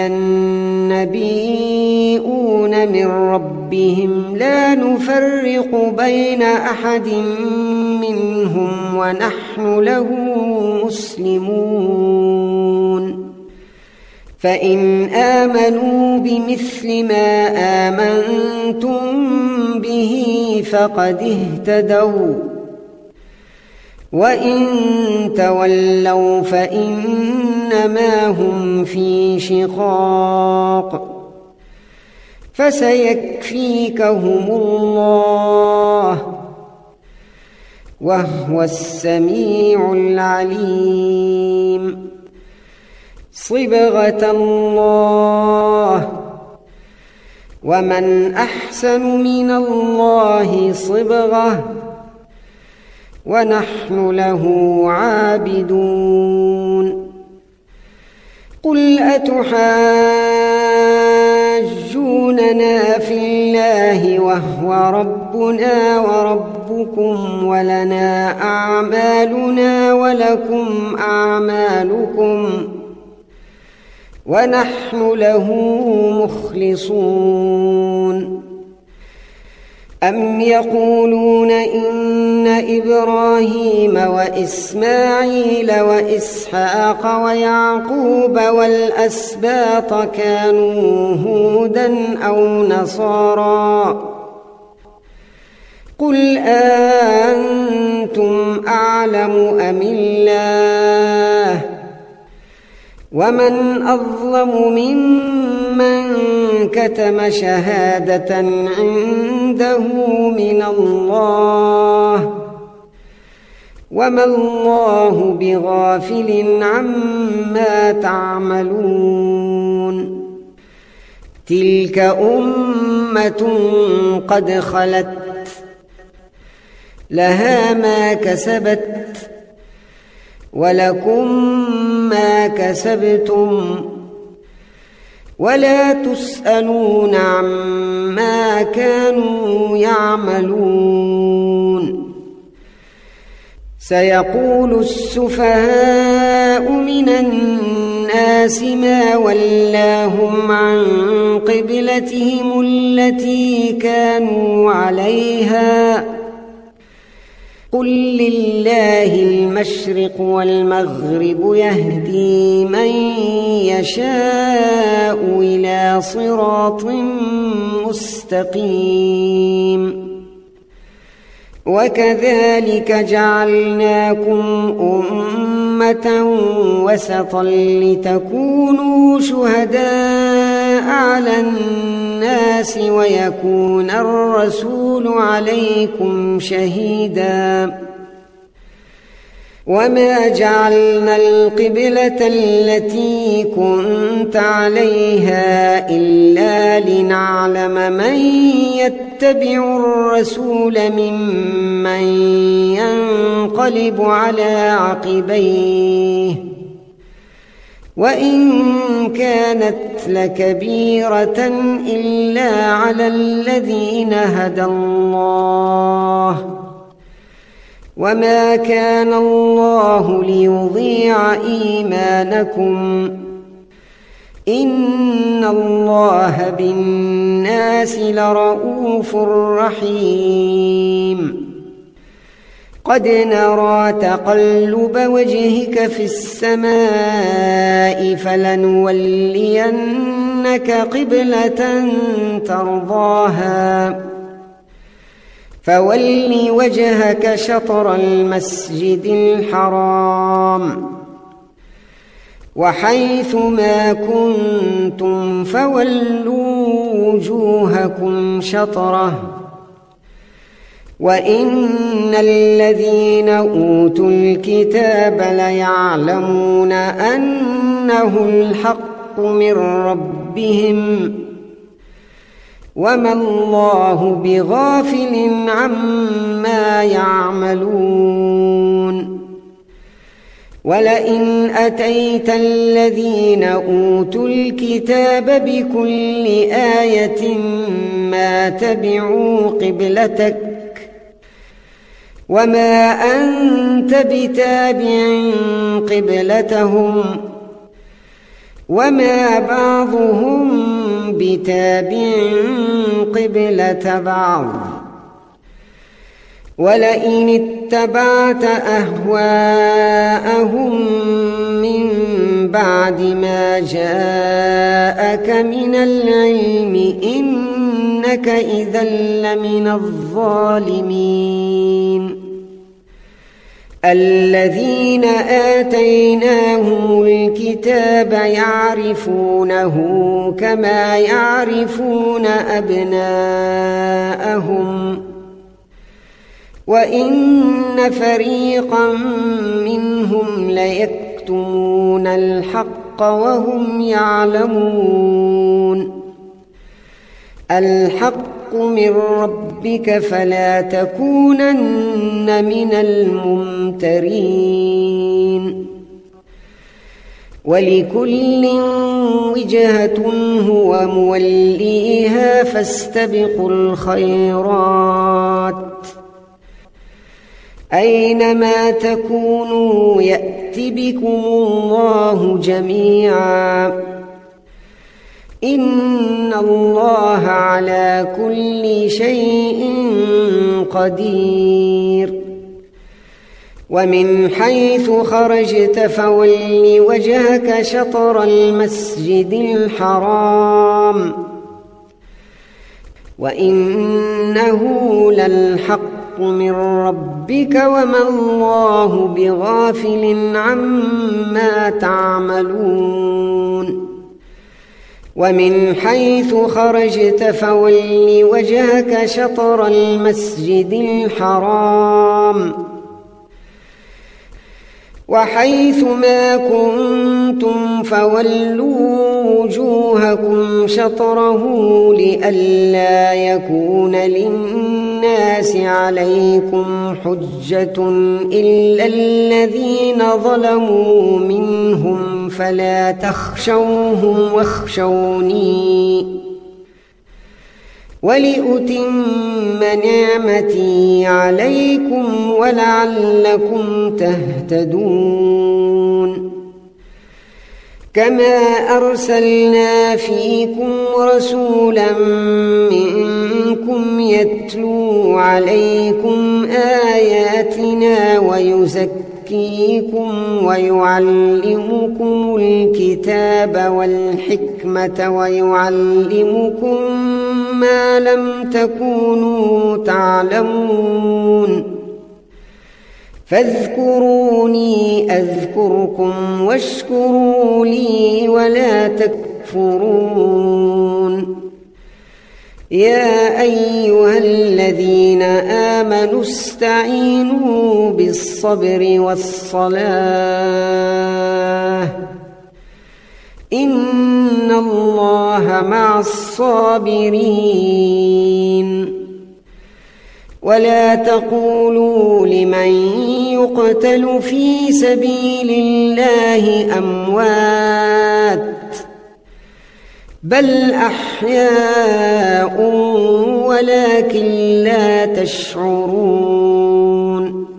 النبيون من ربهم لا نفرق بين أحد منهم ونحن له مسلمون. فإن آمنوا بمثل ما آمنتم به فقد اهتدوا وإن تولوا فإنما هم في شقاق فسيكفيكهم الله وهو السميع العليم. صبغة الله ومن أحسن من الله صبغة ونحن له عابدون. قل أتحاجوننا في الله وهو ربنا وربكم ولنا أعمالنا ولكم أعمالكم ونحن له مخلصون. أم يقولون إن إبراهيم وإسماعيل وإسحاق ويعقوب والأسباط كانوا هودا أو نصارى قل أنتم أعلم أم الله ومن أظلم ممن كتم شهادة عنده من الله وما الله بغافل عما تعملون تلك أمة قد خلت لها ما كسبت ولكم ما كسبتم ولا تسألون عما كانوا يعملون سيقول السفهاء من الناس ما ولاهم عن قبلتهم التي كانوا عليها قل لله المشرق والمغرب يهدي من يشاء إلى صراط مستقيم وكذلك جعلناكم أمة وسطا لتكونوا شهداء على الناس ويكون الرسول عليكم شهيدا وما جعلنا القبلة التي كنت عليها إلا لنعلم من يتبع الرسول ممن ينقلب على عقبيه وإن كانت لكبيرة إلا على الذين هدى الله وما كان الله ليضيع إيمانكم إن الله بالناس لرؤوف رحيم قد نرى تقلب وجهك في السماء فلنولينك قبلة ترضاها فول وجهك شطر المسجد الحرام وحيث ما كنتم فولوا وجوهكم شطره وإن الذين أوتوا الكتاب ليعلمون أنه الحق من ربهم وما الله بغافل عما يعملون ولئن أتيت الذين أوتوا الكتاب بكل آية ما تبعوا قبلتك وما أنت بتابع قبلتهم وما بعضهم بتابع قبلة بعض ولئن اتبعت أهواءهم من بعد ما جاءك من العلم إنك إذا لمن الظالمين الذين آتيناهم الكتاب يعرفونه كما يعرفون أبناءهم وإن فريقا منهم ليكتمون الحق وهم يعلمون الحق من ربك فلا تكونن من الممترين ولكل وجهة هو موليها فاستبقوا الخيرات أينما تكونوا يأت بكم الله جميعا إن الله على كل شيء قدير ومن حيث خرجت فول وجهك شطر المسجد الحرام وإنه للحق من ربك وما الله بغافل عما تعملون ومن حيث خرجت فول وجهك شطر المسجد الحرام وحيث ما كنتم فولوا وجوهكم شطره لئلا يكون للناس عليكم حجة إلا الذين ظلموا منهم فلا تخشوهم واخشوني ولأتم نعمتي عليكم ولعلكم تهتدون كما أرسلنا فيكم رسولا منكم يتلو عليكم آياتنا ويزكيكم ويعلمكم الكتاب والحكمة ويعلمكم ما لم تكونوا تعلمون فاذكروني أذكركم واشكروا لي ولا تكفرون يا أيها الذين آمنوا استعينوا بالصبر والصلاة إن الله مع الصابرين ولا تقولوا لمن يقتل في سبيل الله أموات بل أحياء ولكن لا تشعرون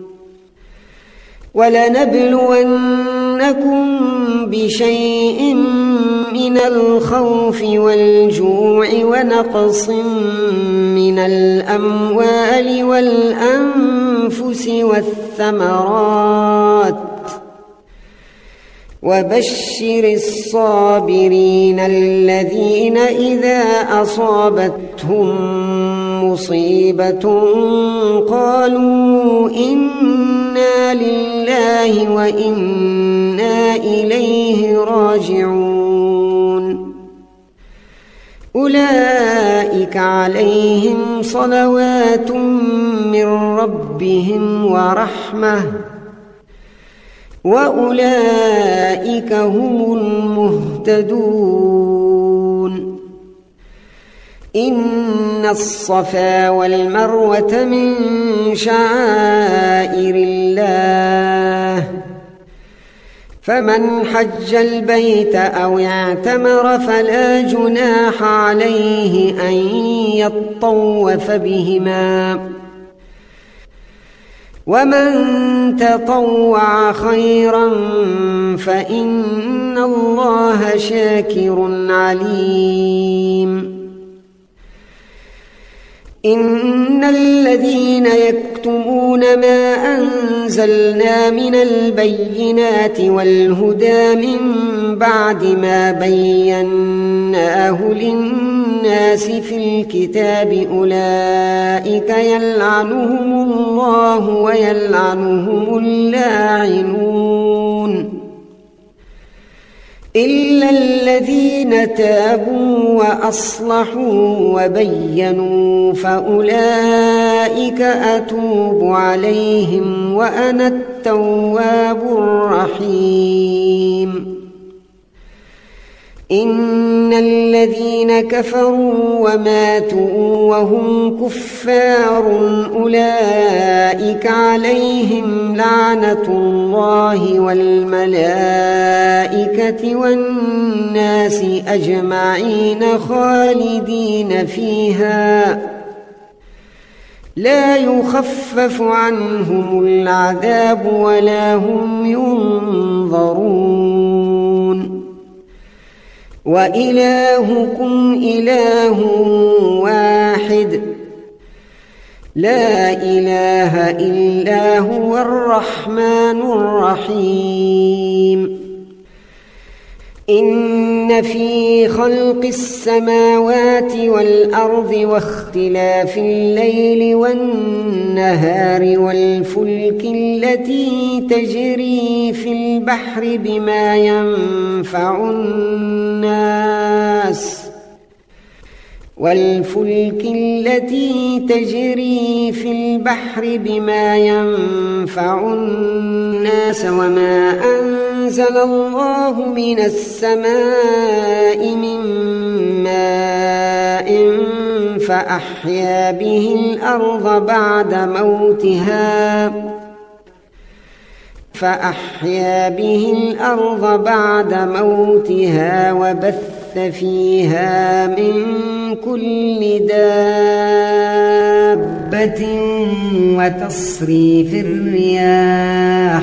ولنبلونكم بشيء من الخوف والجوع ونقص من الأموال والأنفس والثمرات وبشر الصابرين الذين إذا أصابتهم مصيبة قالوا إنا لله وإنا إليه راجعون أولئك عليهم صلوات من ربهم ورحمة وأولئك هم المهتدون إن الصفا والمروة من شعائر الله فمن حج البيت أو اعتمر فلا جناح عليه أن يطوف بهما ومن تطوع خيرا فإن الله شاكر عليم إن الذين يكتمون ما أنزلنا من البينات والهدى من بعد ما بيناه للناس في الكتاب أولئك يلعنهم الله ويلعنهم اللاعنون إلا الذين تابوا وأصلحوا وبينوا فأولئك أتوب عليهم وأنا التواب الرحيم إن الذين كفروا وماتوا وهم كفار أولئك عليهم لعنة الله والملائكة والناس أجمعين خالدين فيها لا يخفف عنهم العذاب ولا هم ينظرون وإلهكم إله واحد لا إله إلا هو الرحمن الرحيم إن في خلق السماوات والأرض واختلاف الليل والنهار والفلك التي تجري في البحر بما ينفع الناس والفلك التي تجري في البحر بما ينفع الناس وما أنزل الله من السماء من ماء فأحيا به الأرض بعد موتها فأحيا به الأرض بعد موتها وبث فيها من كل دابة وتصريف الرياح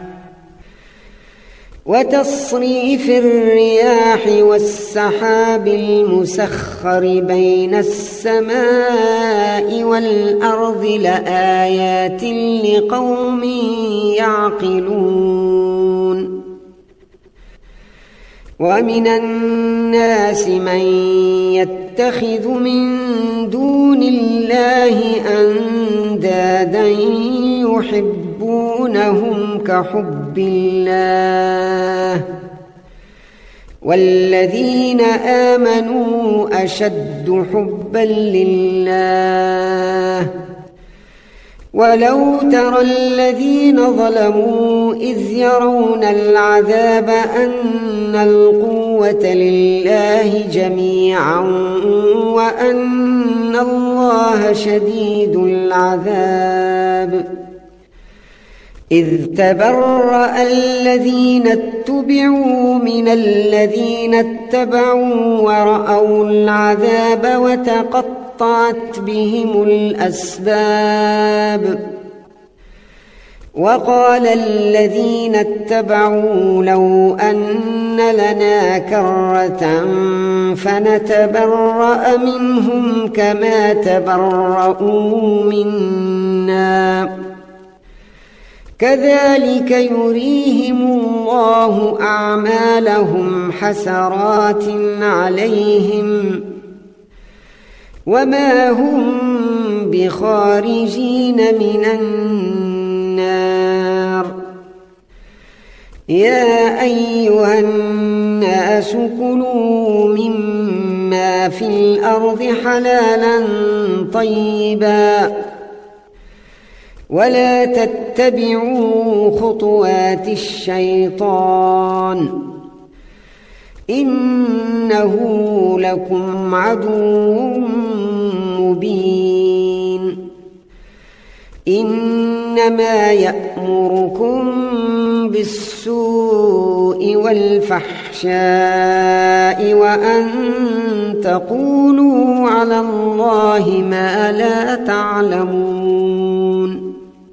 وتصريف الرياح والسحاب المسخر بين السماء والأرض لآيات لقوم يعقلون ومن الناس من يتخذ من دون الله أندادا يحبونهم كحب الله والذين آمنوا أشد حبا لله ولو ترى الذين ظلموا إذ يرون العذاب أن القوة لله جميعا وأن الله شديد العذاب إذ تبرأ الذين اتبعوا من الذين اتبعوا ورأوا العذاب وتقطعت بهم الأسباب وقال الذين اتبعوا لو أن لنا كرة فنتبرأ منهم كما تبرؤوا منا كذلك يريهم الله أعمالهم حسرات عليهم وما هم بخارجين من النار يا أيها الناس كلوا مما في الأرض حلالا طيبا ولا تتبعوا خطوات الشيطان إنه لكم عدو مبين إنما يأمركم بالسوء والفحشاء وأن تقولوا على الله ما لا تعلمون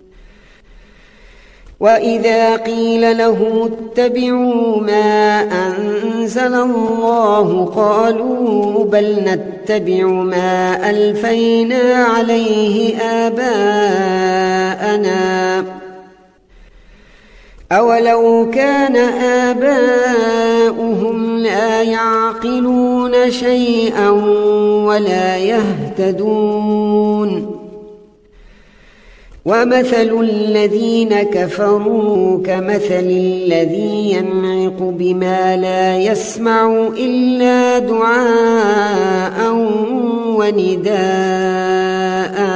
وإذا قيل له اتبعوا ما أنزل الله قالوا بل نتبع ما ألفينا عليه آباءنا أولو كان آباؤهم لا يعقلون شيئا ولا يهتدون ومثل الذين كفروا كمثل الذي ينعق بما لا يسمع إلا دعاء ونداء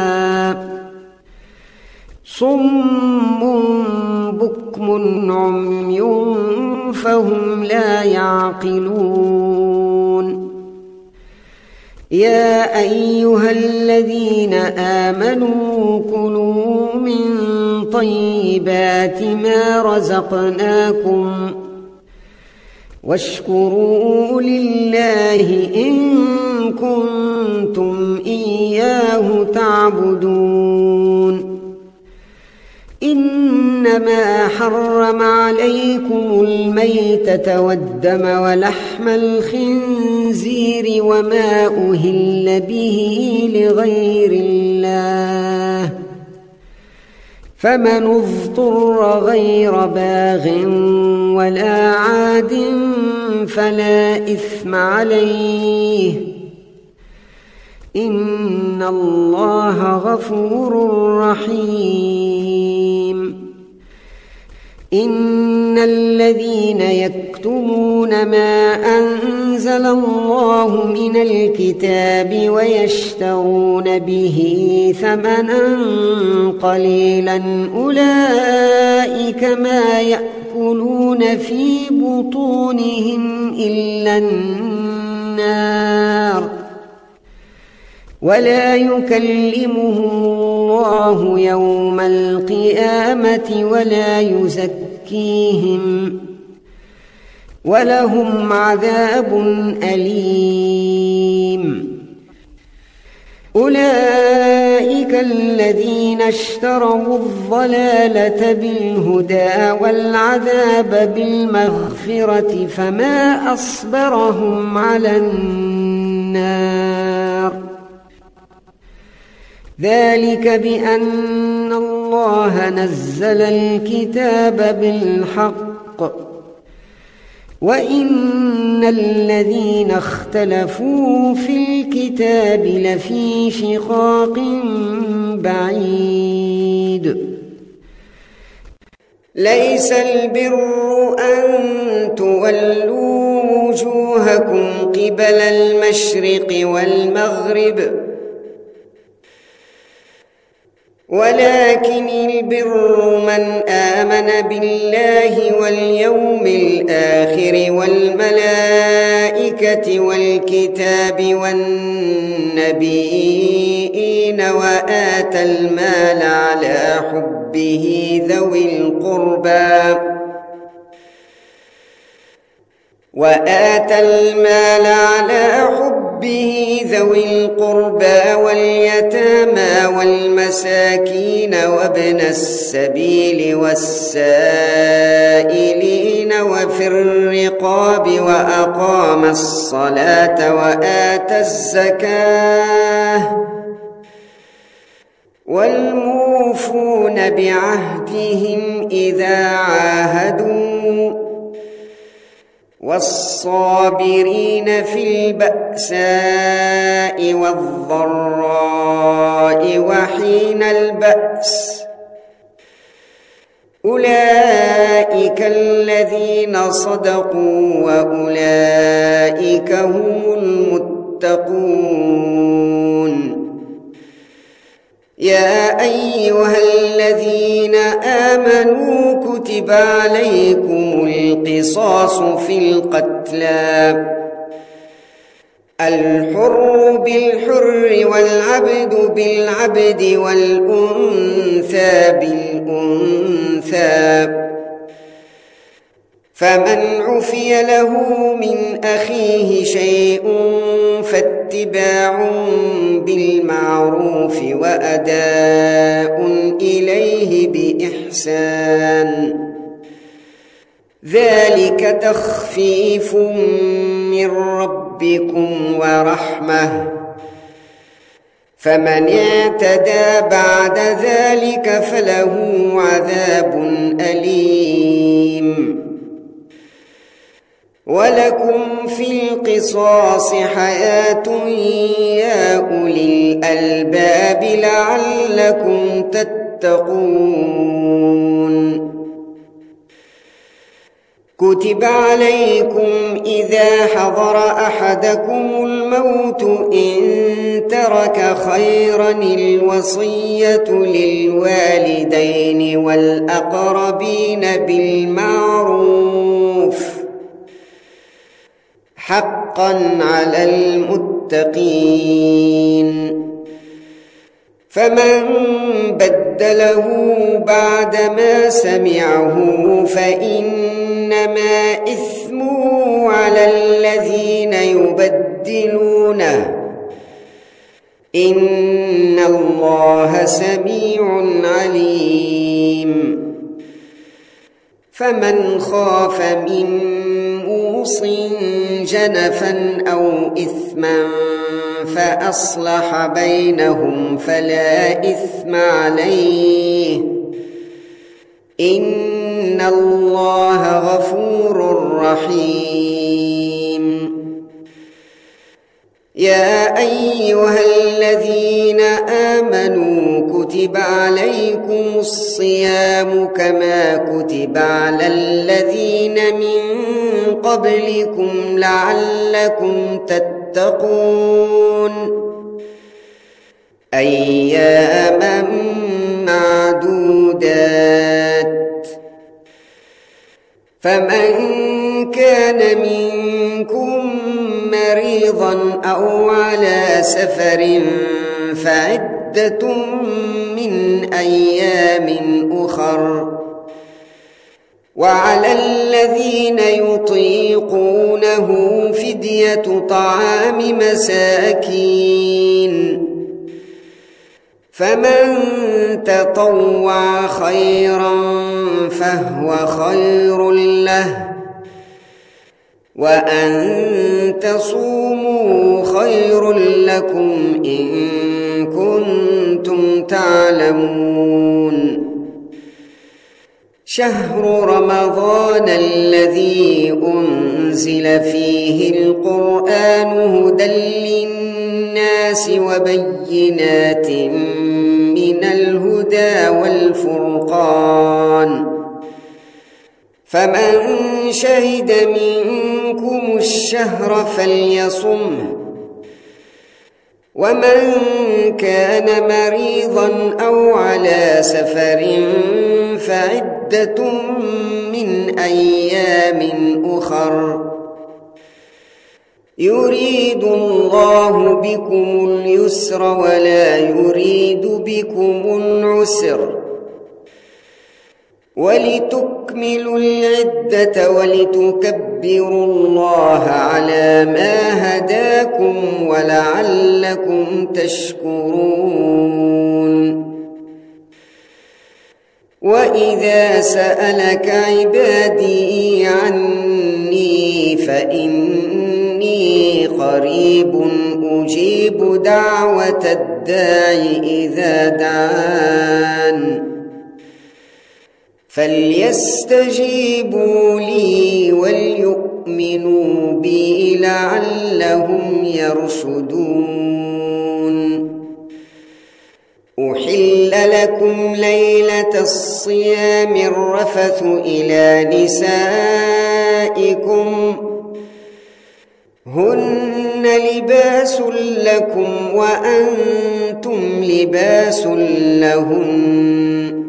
صم بكم عمي فهم لا يعقلون يا أيها الذين آمنوا كلوا من طيبات ما رزقناكم واشكروا لله إن كنتم إياه تعبدون إنما حرم عليكم الميتة والدم ولحم الخنزير وما أهل به لغير الله فمن اضطر غير باغ ولا عاد فلا إثم عليه إن الله غفور رحيم. إن الذين يكتمون ما أنزل الله من الكتاب ويشترون به ثمنا قليلا أولئك ما يأكلون في بطونهم إلا النار ولا يكلمهم الله يوم القيامة ولا يزكيهم ولهم عذاب أليم. أولئك الذين اشتروا الضلالة بالهدى والعذاب بالمغفرة فما أصبرهم على النار ذلك بأن الله نزل الكتاب بالحق وإن الذين اختلفوا في الكتاب لفي شقاق بعيد. ليس البر أن تولوا وجوهكم قبل المشرق والمغرب ولكن البر من آمن بالله واليوم الآخر والملائكة والكتاب والنبيين وآتى المال على حبه ذوي القربى وآتى المال على حبه ذوي القربى واليتامى والمساكين وابن السبيل والسائلين وفي الرقاب وأقام الصلاة وآتى الزكاة والموفون بعهدهم إذا عاهدوا والصابرين في البأساء والضراء وحين البأس أولئك الذين صدقوا وأولئك هم المتقون. يا أيها الذين آمنوا كتب عليكم القصاص في القتلى الحر بالحر والعبد بالعبد والأنثى بالأنثى فمن عفي له من أخيه شيء فاتباع بالمعروف وأداء إليه بإحسان ذلك تخفيف من ربكم ورحمة فمن اعتدى بعد ذلك فله عذاب أليم. ولكم في القصاص حياة يا أولي الألباب لعلكم تتقون. كتب عليكم إذا حضر أحدكم الموت إن ترك خيرا الوصية للوالدين والأقربين بالمعروف حقا على المتقين. فمن بدله بعدما سمعه فإنما إثمه على الذين يبدلونه إن الله سميع عليم. فمن خاف من موص جنفا أو إثما فأصلح بينهم فلا إثم عليه إن الله غفور رحيم. يا أيها الذين آمنوا كتب عليكم الصيام كما كتب على الذين من قبلكم لعلكم تتقون أياما معدودات فمن كان منكم مريضا أو على سفر فعدة من أيام أخر وعلى الذين يطيقونه فدية طعام مساكين فمن تطوع خيرا فهو خير له وأن تصوموا خير لكم إن كنتم تعلمون شهر رمضان الذي أنزل فيه القرآن هدى للناس وبينات من الهدى والفرقان فمن شهد منكم الشهر فليصمه ومن كان مريضا أو على سفر فعدة من أيام أخر يريد الله بكم اليسر ولا يريد بكم العسر ولتكملوا العدة ولتكبروا الله على ما هداكم ولعلكم تشكرون وإذا سألك عبادي عني فإني قريب أجيب دعوة الداع إذا دعان فليستجيبوا لي وليؤمنوا بي لعلهم يرشدون أحل لكم ليلة الصيام الرفث إلى نسائكم هن لباس لكم وأنتم لباس لهن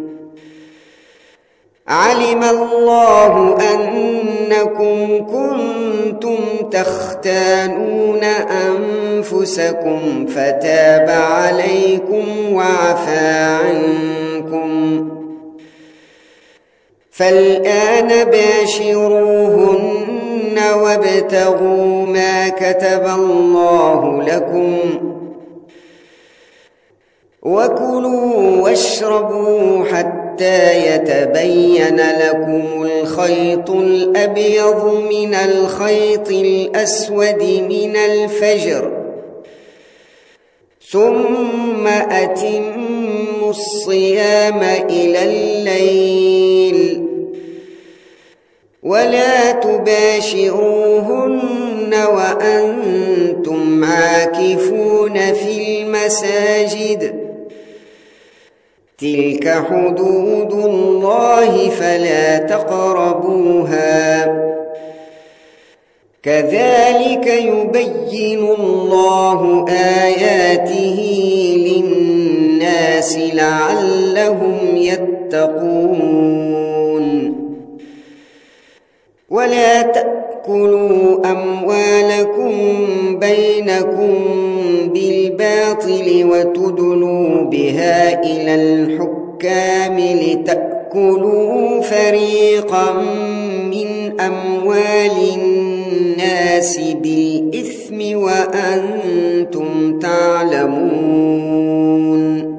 علم الله أنكم كنتم تختانون أنفسكم فتاب عليكم وعفى عنكم فالآن باشروهن وابتغوا ما كتب الله لكم وكلوا واشربوا حتى يتبين لكم الخيط الأبيض من الخيط الأسود من الفجر ثم أتموا الصيام إلى الليل ولا تباشروهن وأنتم عاكفون في المساجد تلك حدود الله فلا تقربوها كذلك يبين الله آياته للناس لعلهم يتقون ولا تأكلوا أموالكم بينكم بالباطل وتدلوا بها إلى الحكام لتأكلوا فريقا من أموال الناس بالإثم وأنتم تعلمون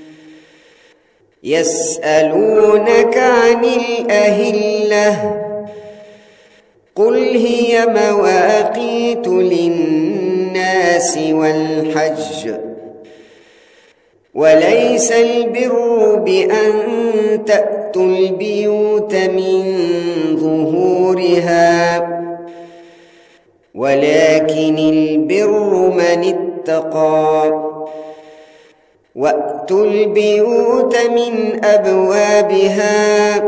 يسألونك عن الأهلة قل هي مواقيت للناس والحج وليس البر بأن تأتوا البيوت من ظهورها ولكن البر من اتقى. وأتوا البيوت من أبوابها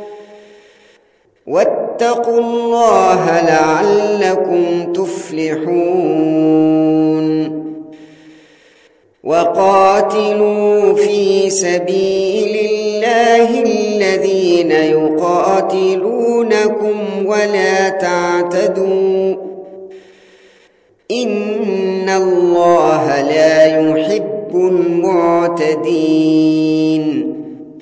واتقوا الله لعلكم تفلحون. وقاتلوا في سبيل الله الذين يقاتلونكم ولا تعتدوا إن الله لا يحب المعتدين.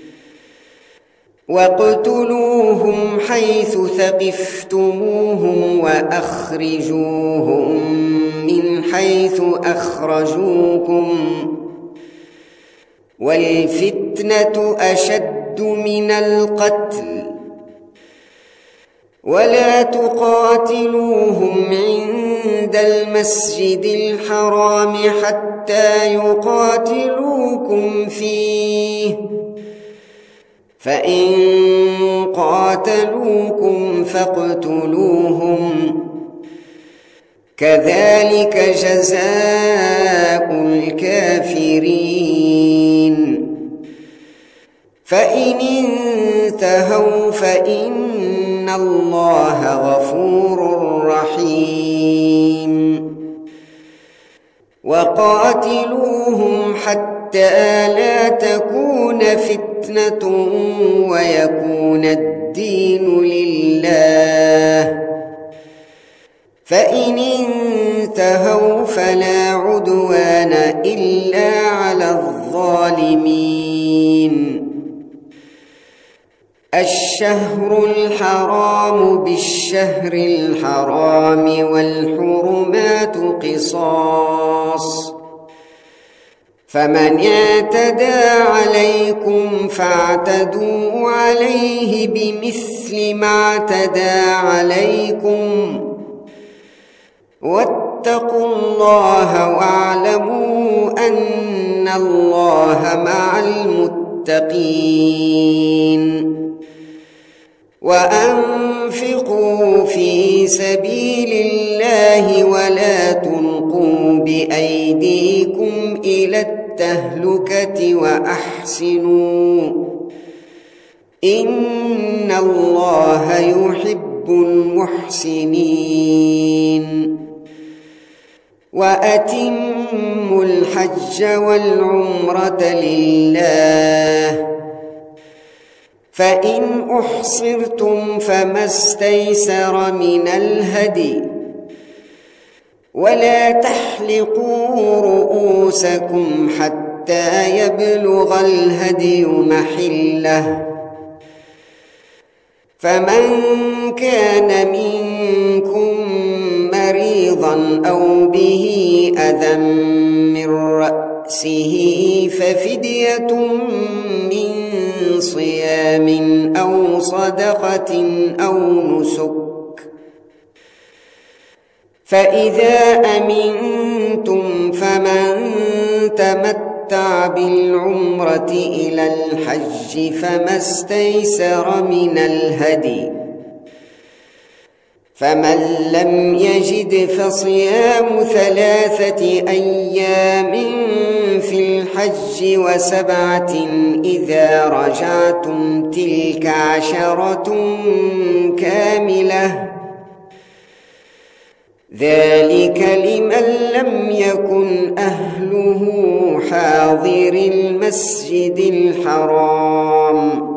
واقتلوهم حيث ثقفتموهم وأخرجوهم من حيث أخرجوكم والفتنة أشد من القتل ولا تقاتلوهم عند المسجد الحرام حتى يقاتلوكم فيه فإن قاتلوكم فاقتلوهم كذلك جزاء الكافرين. فإن انتهوا فإن الله غفور رحيم. وقاتلوهم حتى لا تكون فتنة ويكون الدين لله فإن انتهوا فلا عدوان إلا على الظالمين. الشهر الحرام بالشهر الحرام والحرمات قصاص فمن اعتدى عليكم فاعتدوا عليه بمثل ما اعتدى عليكم واتقوا الله واعلموا أن الله مع المتقين. وأنفقوا في سبيل الله ولا تلقوا بأيديكم إلى التهلكة وأحسنوا إن الله يحب المحسنين. وأتموا الحج والعمرة لله فإن أحصرتم فما استيسر من الهدي ولا تحلقوا رؤوسكم حتى يبلغ الهدي محله فمن كان منكم مريضا أو به أذى من رأسه ففدية من صيام أو صدقة أو نسك فإذا أمنتم فمن تمتع بالعمرة إلى الحج فما استيسر من الهدي فمن لم يجد فصيام ثلاثة أيام في الحج وسبعة إذا رجعتم تلك عشرة كاملة ذلك لمن لم يكن أهله حاضر المسجد الحرام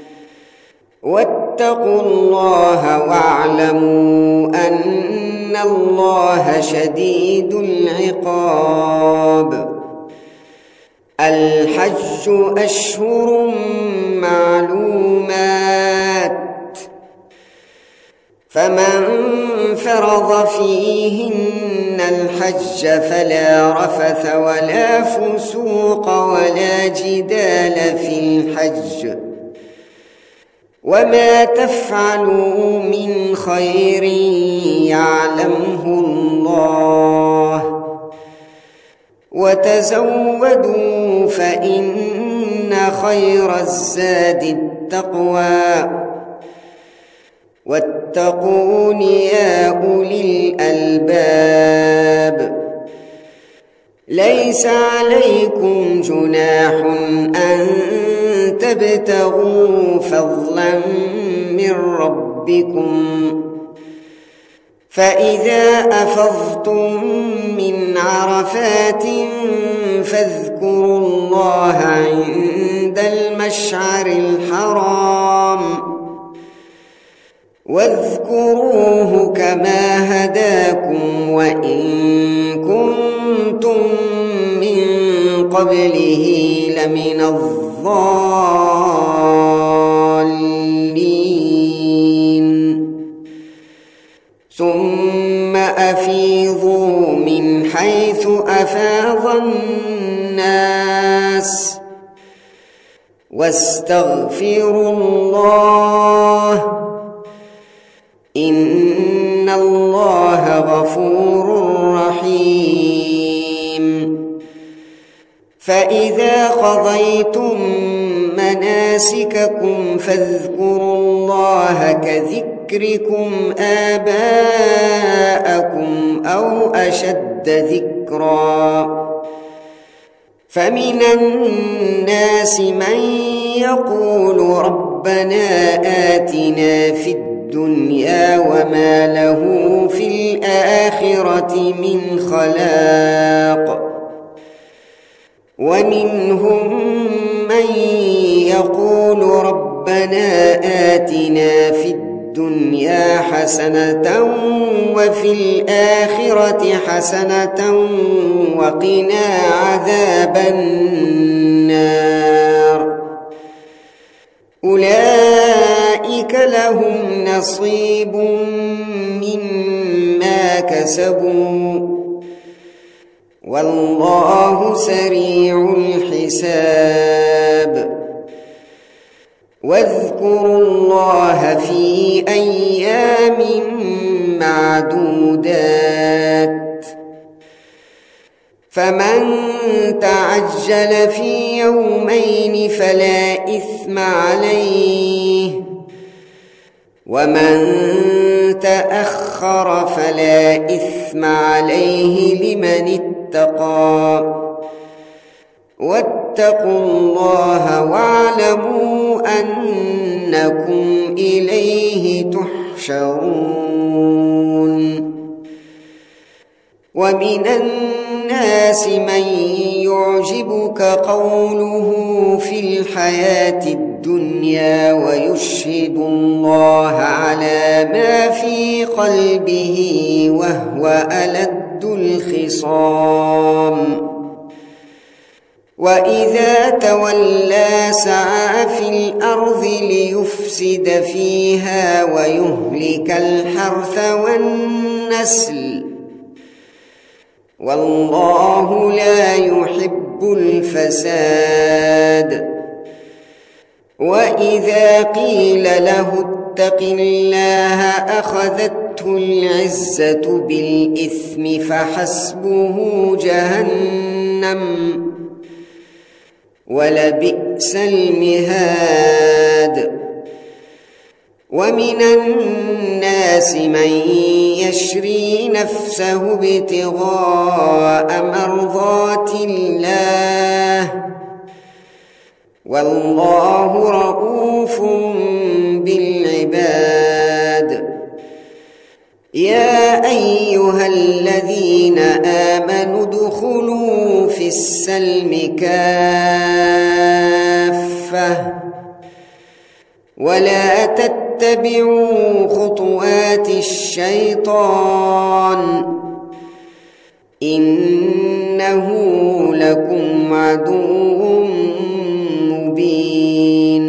واتقوا الله واعلموا أن الله شديد العقاب. الحج أشهر معلومات فمن فرض فيهن الحج فلا رفث ولا فسوق ولا جدال في الحج وما تفعلوا من خير يعلمه الله وتزودوا فإن خير الزاد التقوى واتقون يا أولي الألباب ليس عليكم جناح أن تبتغوا فضلا من ربكم فإذا أفضتم من عرفات فاذكروا الله عند المشعر الحرام واذكروه كما هداكم وإن كنتم من قبله لمن الضالين ثم أفيضوا من حيث أفاض الناس واستغفروا الله إن الله غفور رحيم فإذا قضيتم مناسككم فاذكروا الله كذكركم آباءكم أو أشد ذكرا فمن الناس من يقول ربنا آتنا في الدنيا وما له في الآخرة من خلاق ومنهم من يقول ربنا آتنا في الدنيا حسنة وفي الآخرة حسنة وقنا عذاب النار أولئك لهم نصيب مما كسبوا والله سريع الحساب واذكروا الله في أيام معدودات فمن تعجل في يومين فلا إثم عليه ومن تأخر فلا إثم عليه لمن اتقى واتقوا الله واعلموا أنكم إليه تحشرون ومن الناس من يعجبك قوله في الحياة الدنيا ويشهد الله على ما في قلبه وهو ألد الخصام وإذا تولى سعى في الأرض ليفسد فيها ويهلك الحرث والنسل والله لا يحب الفساد وإذا قيل له اتق الله أخذته العزة بالإثم فحسبه جهنم ولبئس المهاد ومن الناس من يشري نفسه ابتغاء مرضات الله والله رؤوف بالعباد يا أيها الذين آمنوا ادخلوا في السلم كافة ولا تتبعوا خطوات الشيطان إنه لكم عدو مبين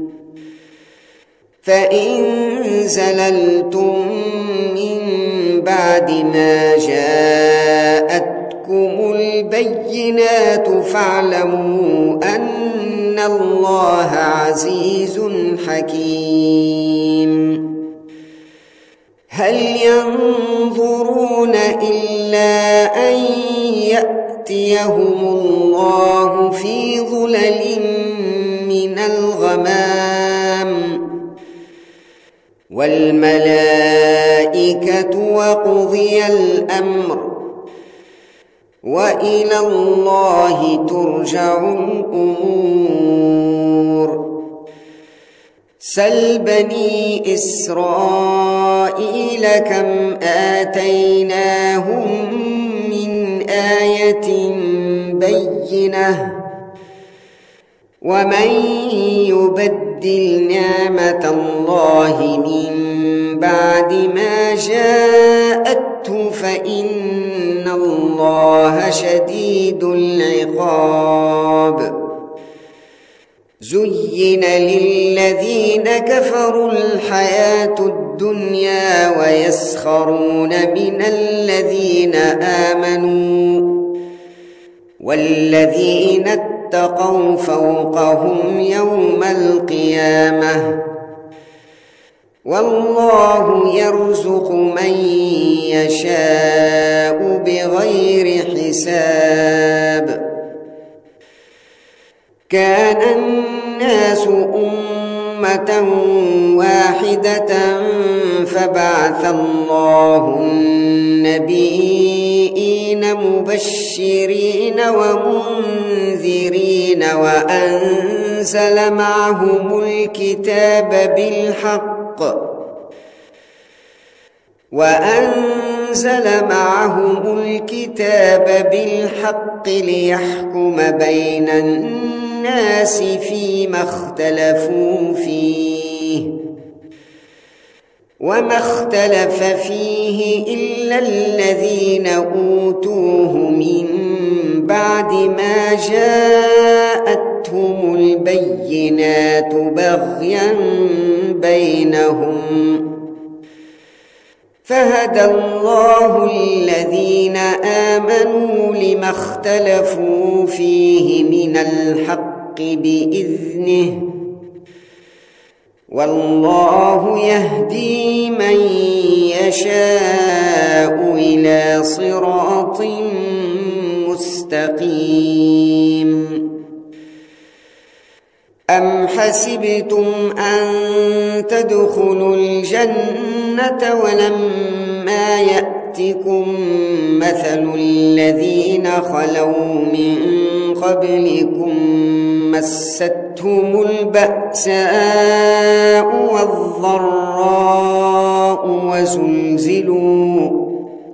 فإن زللتم من بعد ما جاءتكم البينات فاعلموا أن الله عزيز حكيم هل ينظرون إلا أن يأتيهم الله في ظلل من الغمام والملائكة وقضي الأمر وإلى الله ترجع الأمور. سل بني إسرائيل كم آتيناهم من آية بينة ومن يبدل نعمة الله من بعد ما جاءته فإن الله شديد العقاب. زين للذين كفروا الحياة الدنيا ويسخرون من الذين آمنوا والذين اتقوا فوقهم يوم القيامة والله يرزق من يشاء بغير حساب. كان الناس أمة واحدة فبعث الله النبيين مبشرين ومنذرين وأنزل معهم الكتاب بالحق وأنزل معهم الكتاب بالحق ليحكم بين الناس فيما اختلفوا فيه وما اختلف فيه إلا الذين أوتوه من بعد ما جاءتهم البينات بغيا بينهم فهدى الله الذين آمنوا لما اختلفوا فيه من الحق بإذنه والله يهدي من يشاء إلى صراط مستقيم. أم حسبتم أن تدخلوا الجنة ولما يأتكم مثل الذين خلوا من قبلكم مستهم البأساء والضراء وزلزلوا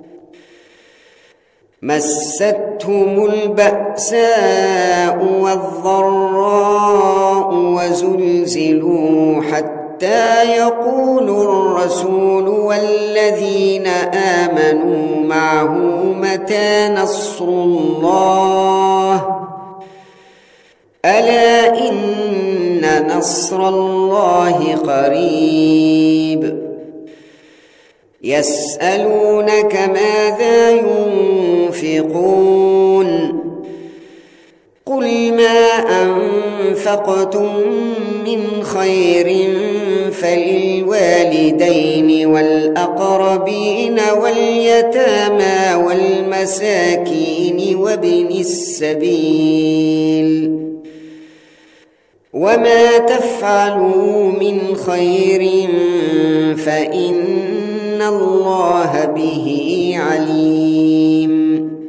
مستهم البأساء والضراء وزلزلوا حتى يقول الرسول والذين آمنوا معه متى نصر الله ألا إن نصر الله قريب. يسألونك ماذا ينفقون قل ما أنفقتم من خير فللوالدين والأقربين واليتامى والمساكين وابن السبيل وما تفعلوا من خير فإن الله به عليم.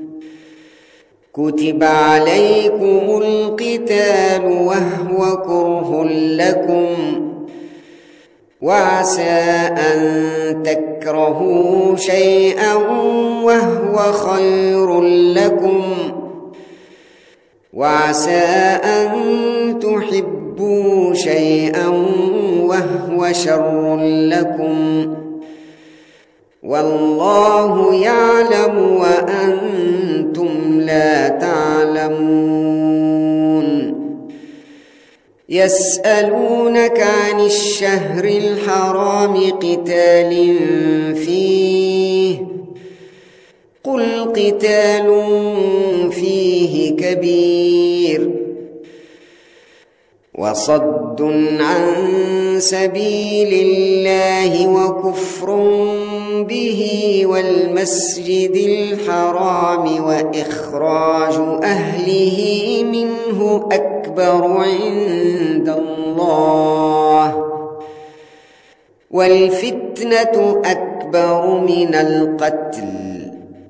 كتب عليكم القتال وهو كره لكم وعسى أن تكرهوا شيئا وهو خير لكم وعسى أن تحبوا شيئا وهو شر لكم والله يعلم وأنتم لا تعلمون. يسألونك عن الشهر الحرام قتال فيه قل قتال فيه كبير وصد عن سبيل الله وكفر به والمسجد الحرام وإخراج أهله منه أكبر عند الله والفتنة أكبر من القتل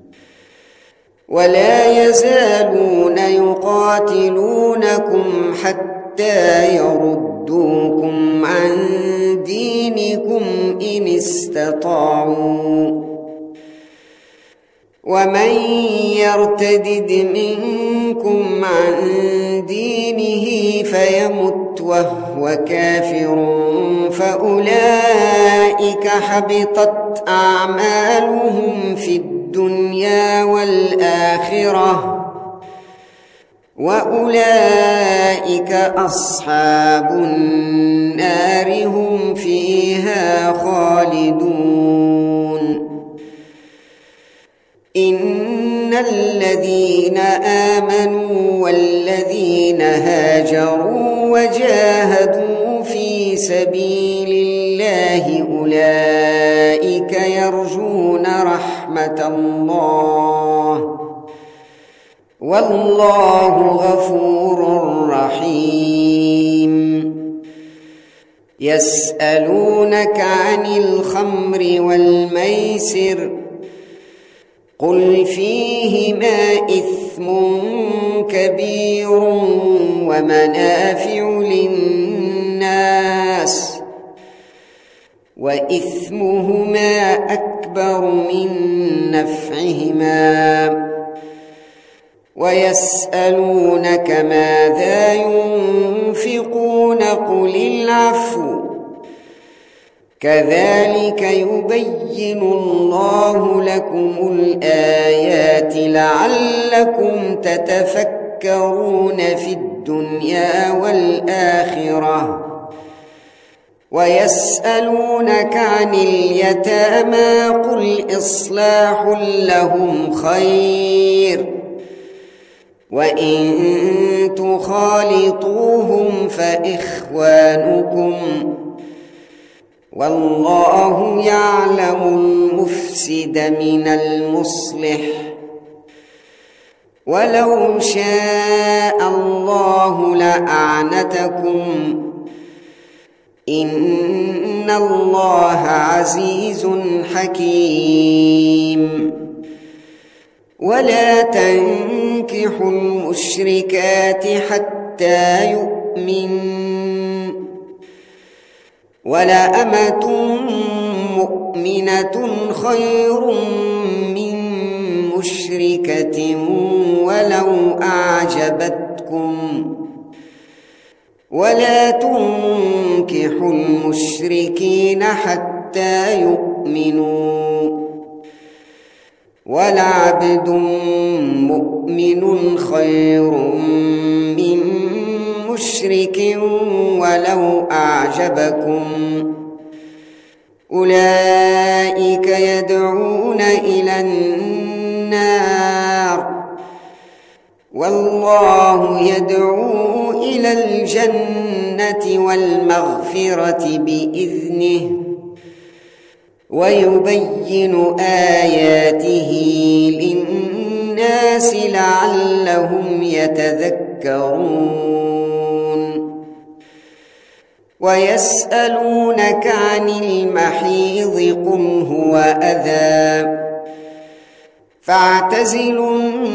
ولا يزالون يقاتلونكم حتى يردوكم عن دينكم إن استطاعوا ومن يرتدد منكم عن دينه فيمت وهو كافر فأولئك حبطت أعمالهم في الدنيا والآخرة وأولئك أصحاب النار هم فيها خالدون إن الذين آمنوا والذين هاجروا وجاهدوا في سبيل الله أولئك يرجون رحمة الله والله غفور رحيم يسألونك عن الخمر والميسر قل فيهما إثم كبير ومنافع للناس وإثمهما أكبر من نفعهما ويسألونك ماذا ينفقون قل العفو كذلك يبين الله لكم الآيات لعلكم تتفكرون في الدنيا والآخرة ويسألونك عن اليتامى قل إصلاح لهم خير وإن تخالطوهم فإخوانكم والله يعلم المفسد من المصلح ولو شاء الله لأعنتكم إن الله عزيز حكيم ولا تنكحوا المشركات حتى يؤمنوا ولأمة مؤمنة خير من مشركة ولو أعجبتكم ولا تنكحوا المشركين حتى يؤمنوا ولعبد مؤمن خير من مشرك ولو أعجبكم أولئك يدعون إلى النار والله يدعو إلى الجنة والمغفرة بإذنه ويبين آياته للناس لعلهم يتذكرون ويسألونك عن المحيض قل هو أذى فاعتزلوا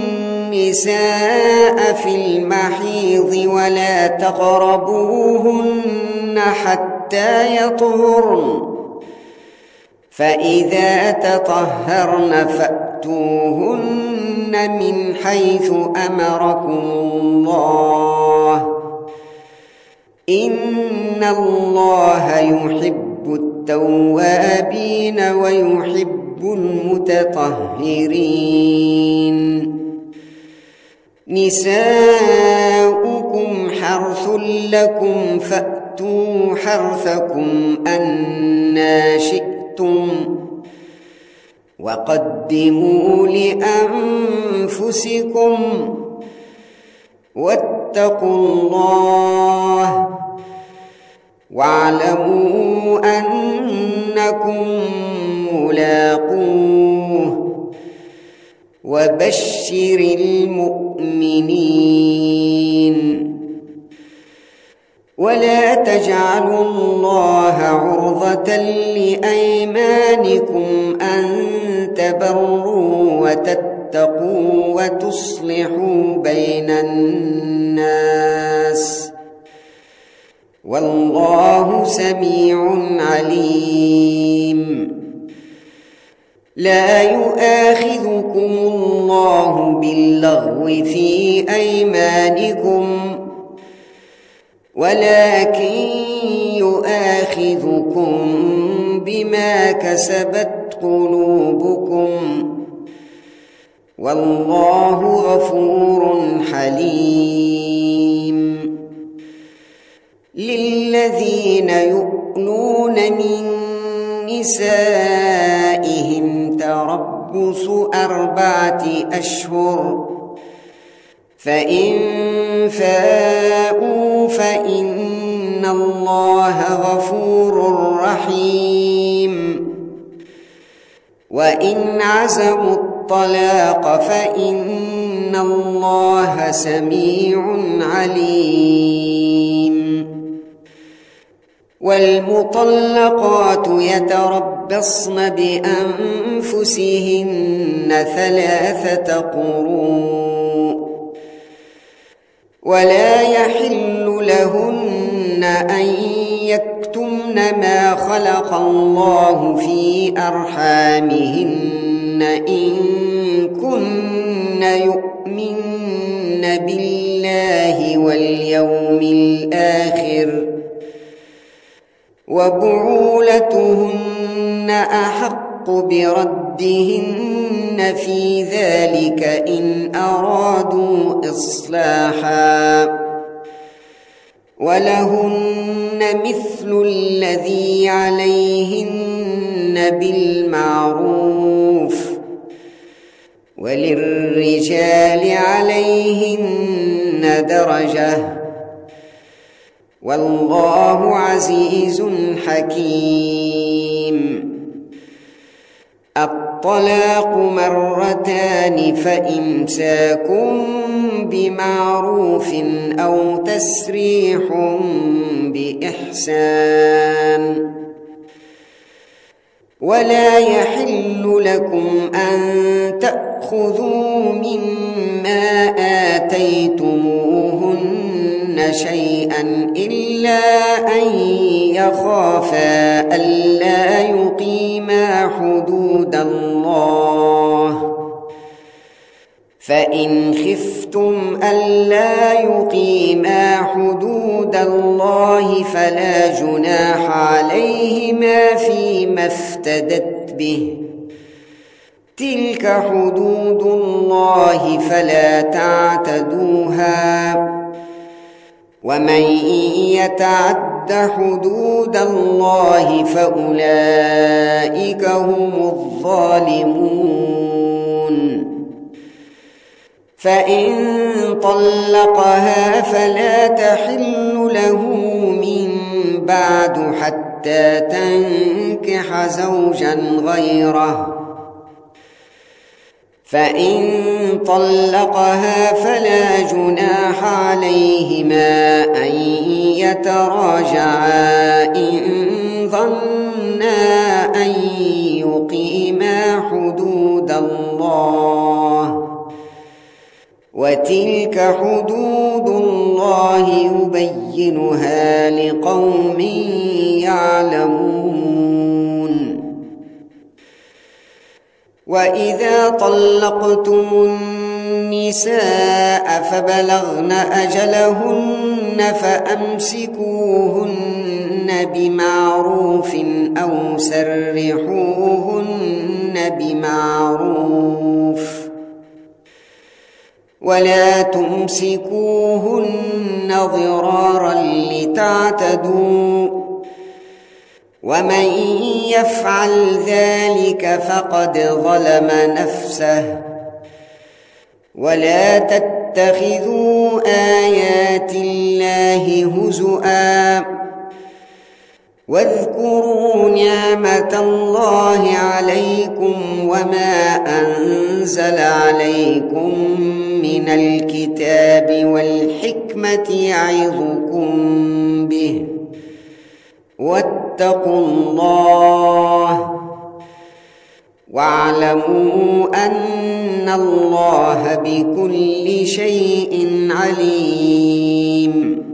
النساء في المحيض ولا تقربوهن حتى يطهرن فإذا تطهرن فأتوهن من حيث أمركم الله إن الله يحب التوابين ويحب المتطهرين نساؤكم حرث لكم فأتوا حرثكم أنى شئتم وقدموا لأنفسكم واتقوا الله واعلموا أنكم ملاقوه وبشر المؤمنين ولا تجعلوا الله عرضة لأيمانكم أن تبروا وتتقوا وتصلحوا بين الناس والله سميع عليم. لا يؤاخذكم الله باللغو في أيمانكم ولكن يؤاخذكم بما كسبت قلوبكم والله غفور حليم. للذين يؤلون من نسائهم تربص أربعة أشهر فإن فاءوا فإن الله غفور رحيم. وإن عزموا الطلاق فإن الله سميع عليم. والمطلقات يتربصن بأنفسهن ثلاثة قروء ولا يحل لهن أن يكتمن ما خلق الله في أرحامهن إن كن يؤمن بالله واليوم الآخر وبعولتهن أحق بردهن في ذلك إن أرادوا إصلاحا ولهن مثل الذي عليهن بالمعروف وللرجال عليهن درجة والله عزيز حكيم. الطلاق مرتان فإمساك بمعروف أو تسريح بإحسان. ولا يحل لكم أن تأخذوا مما آتيتموهن شيئا إلا أن يخافا ألا يقيما حدود الله فإن خفتم ألا يقيما حدود الله فلا جناح عليهما فيما افتدت به تلك حدود الله فلا تعتدوها ومن يتعد حدود الله فأولئك هم الظالمون. فإن طلقها فلا تحل له من بعد حتى تنكح زوجا غيره فإن طلقها فلا جناح عليهما أن يتراجعا إن ظنا أن يقيما حدود الله وتلك حدود الله يبينها لقوم يعلمون. وإذا طلقتم النساء فبلغن أجلهن فأمسكوهن بمعروف أو سرحوهن بمعروف ولا تمسكوهن ضرارا لتعتدوا ومن يفعل ذلك فقد ظلم نفسه ولا تتخذوا آيات الله هزؤا واذكروا نعمة الله عليكم وما أنزل عليكم من من الكتاب والحكمة يعظكم به واتقوا الله واعلموا أن الله بكل شيء عليم.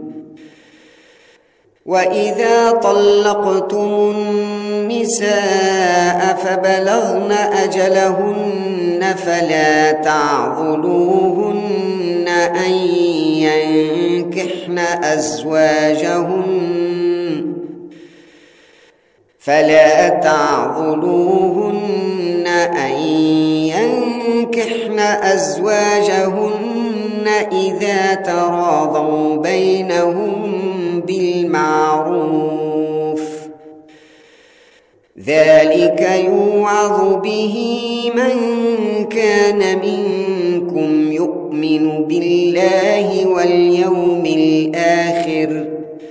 وإذا طلقتم النساء فبلغن أجلهن فلا تعضلوهن أن ينكحن أزواجهن فلا تعضلوهن أن ينكحن أزواجهن إذا تراضوا بينهم بالمعروف ذلك يوعظ به من كان منكم يؤمن بالله واليوم الآخر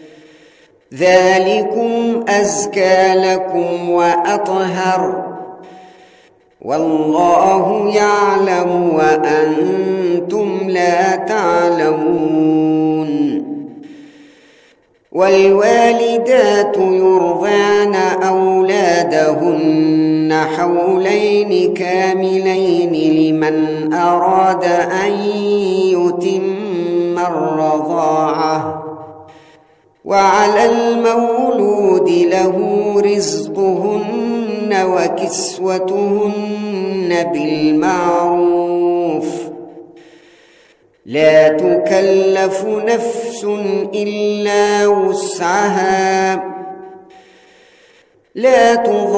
ذلكم أزكى لكم وأطهر والله يعلم وأنتم لا تعلمون. والوالدات يرضعن أولادهن حولين كاملين لمن أراد أن يتم الرضاعة وعلى المولود له رزقهن وكسوتهن بالمعروف لا تكلف نفس إلا وسعها لا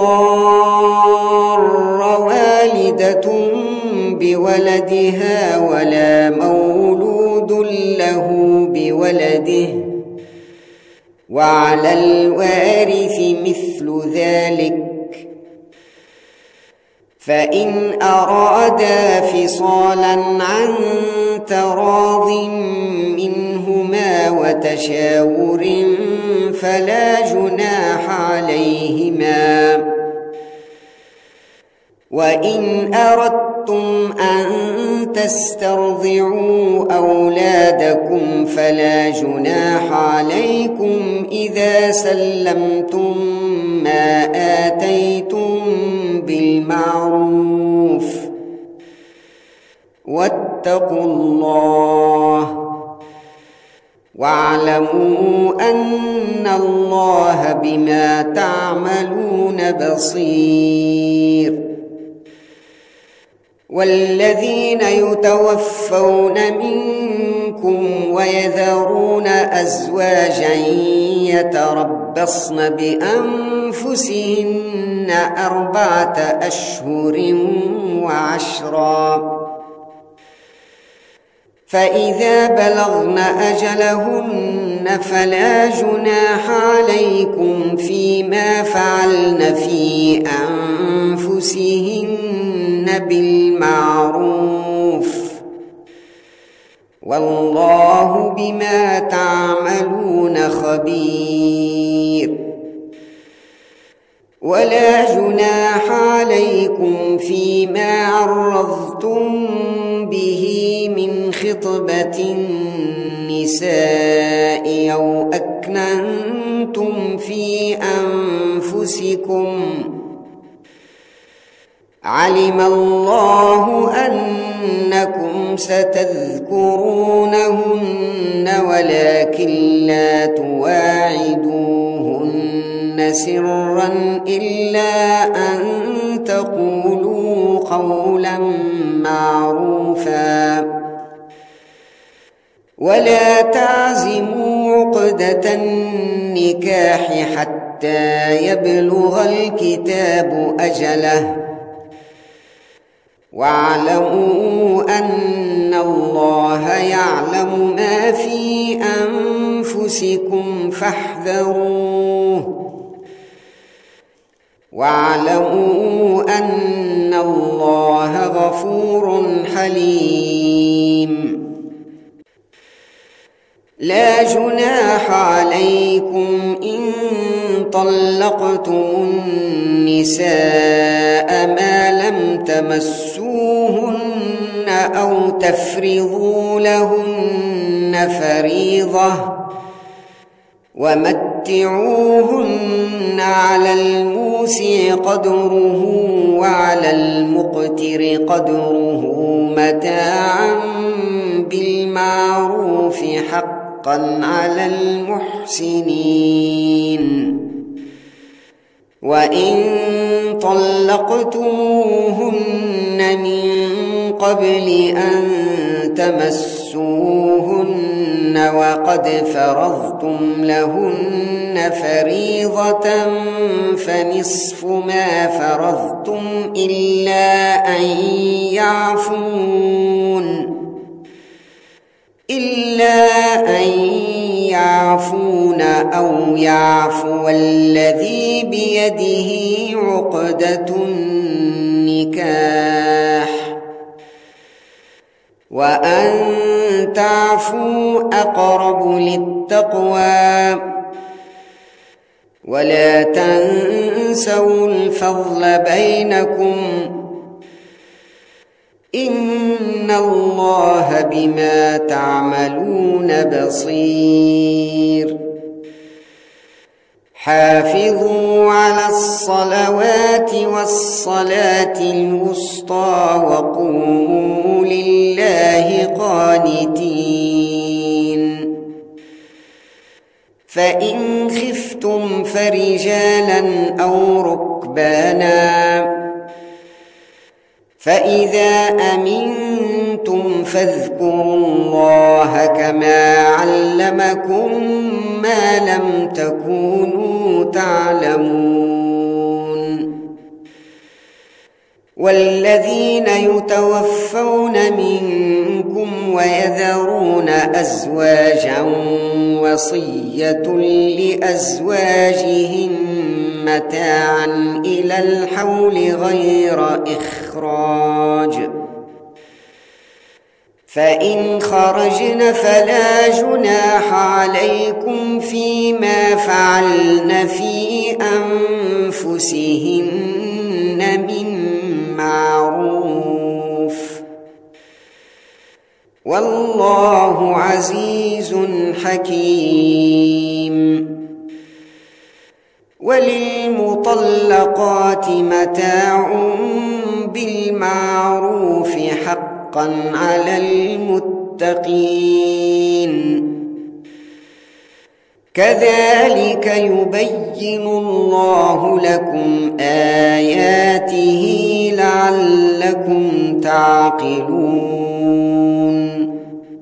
تضار والدة بولدها ولا مولود له بولده وعلى الوارث مثل ذلك فإن أرادا فصالا عن تراض منهما وتشاور فلا جناح عليهما. وإن أردتم أن تسترضعوا أولادكم فلا جناح عليكم إذا سلمتم ما آتيتم بالمعروف واتقوا الله واعلموا أن الله بما تعملون بصير. والذين يتوفون منكم ويذرون أزواجا يتربصن بأنفسهن أربعة أشهر وعشرا فإذا بلغن أجلهن فلا جناح عليكم فيما فعلن في أنفسهن بالمعروف والله بما تعملون خبير. ولا جناح عليكم فيما عرضتم به من خطبة النساء أو أكننتم في أنفسكم علم الله أنكم ستذكرونهن ولكن لا تواعدوهن سرا إلا أن تقولوا قولا معروفا ولا تعزموا عقدة النكاح حتى يبلغ الكتاب أجله واعلموا أن الله يعلم ما في أنفسكم فاحذروه واعلموا أن الله غفور حليم. لا جناح عليكم إن طلقتم النساء ما لم تمسوهن أو تفرضوا لهن فريضة ومتعوهن على الموسع قدره وعلى المقتر قدره متاعا بالمعروف حقا على المحسنين. وإن طلقتموهن من قبل أن تمسوهن وقد فرضتم لهن فريضة فنصف ما فرضتم إلا أن يعفون إلا أن يعفون أو يعفو الذي بيده عقدة النكاح وأن تعفوا أقرب للتقوى ولا تنسوا الفضل بينكم إن الله بما تعملون بصير. حافظوا على الصلوات والصلاة الوسطى وقوموا لله قانتين. فإن خفتم فرجالا أو ركبانا فإذا أمنتم فاذكروا الله كما علمكم ما لم تكونوا تعلمون. والذين يتوفون منكم ويذرون أزواجا وصية لأزواجهم متاعا إلى الحول غير إخراج فإن خرجن فلا جناح عليكم فيما فعلن في أنفسهن من معروف والله عزيز حكيم. وللمطلقات متاع بالمعروف حقا على المتقين كذلك يبين الله لكم آياته لعلكم تعقلون.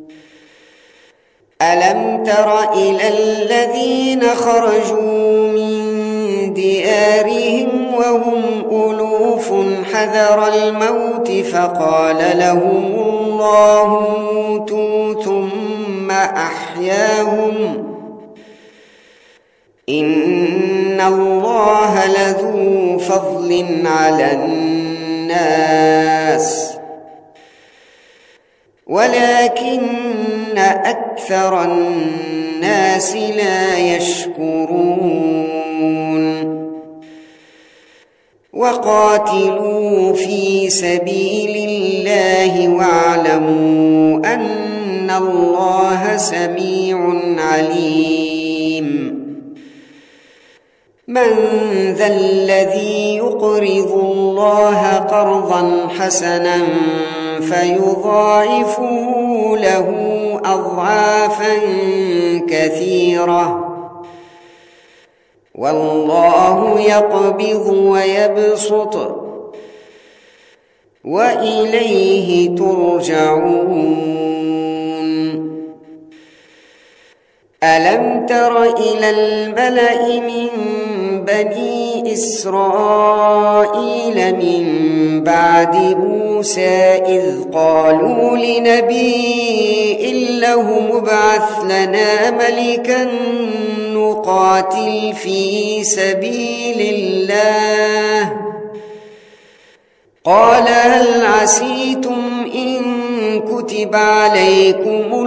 ألم تر إلى الذين خرجوا من ديارهم وهم ألوف حذر الموت فقال لهم الله موتوا ثم أحياهم إن الله لذو فضل على الناس ولكن أكثر الناس لا يشكرون. وقاتلوا في سبيل الله واعلموا أن الله سميع عليم. من ذا الذي يقرض الله قرضا حسنا فيضاعفه له أضعافا كثيرة والله يقبض ويبسط وإليه ترجعون. ألم تر إلى الملأ من بني إسرائيل من بعد موسى إذ قالوا لنبي له ابعث لنا ملكا نقاتل في سبيل الله قال هل عسيتم إن كتب عليكم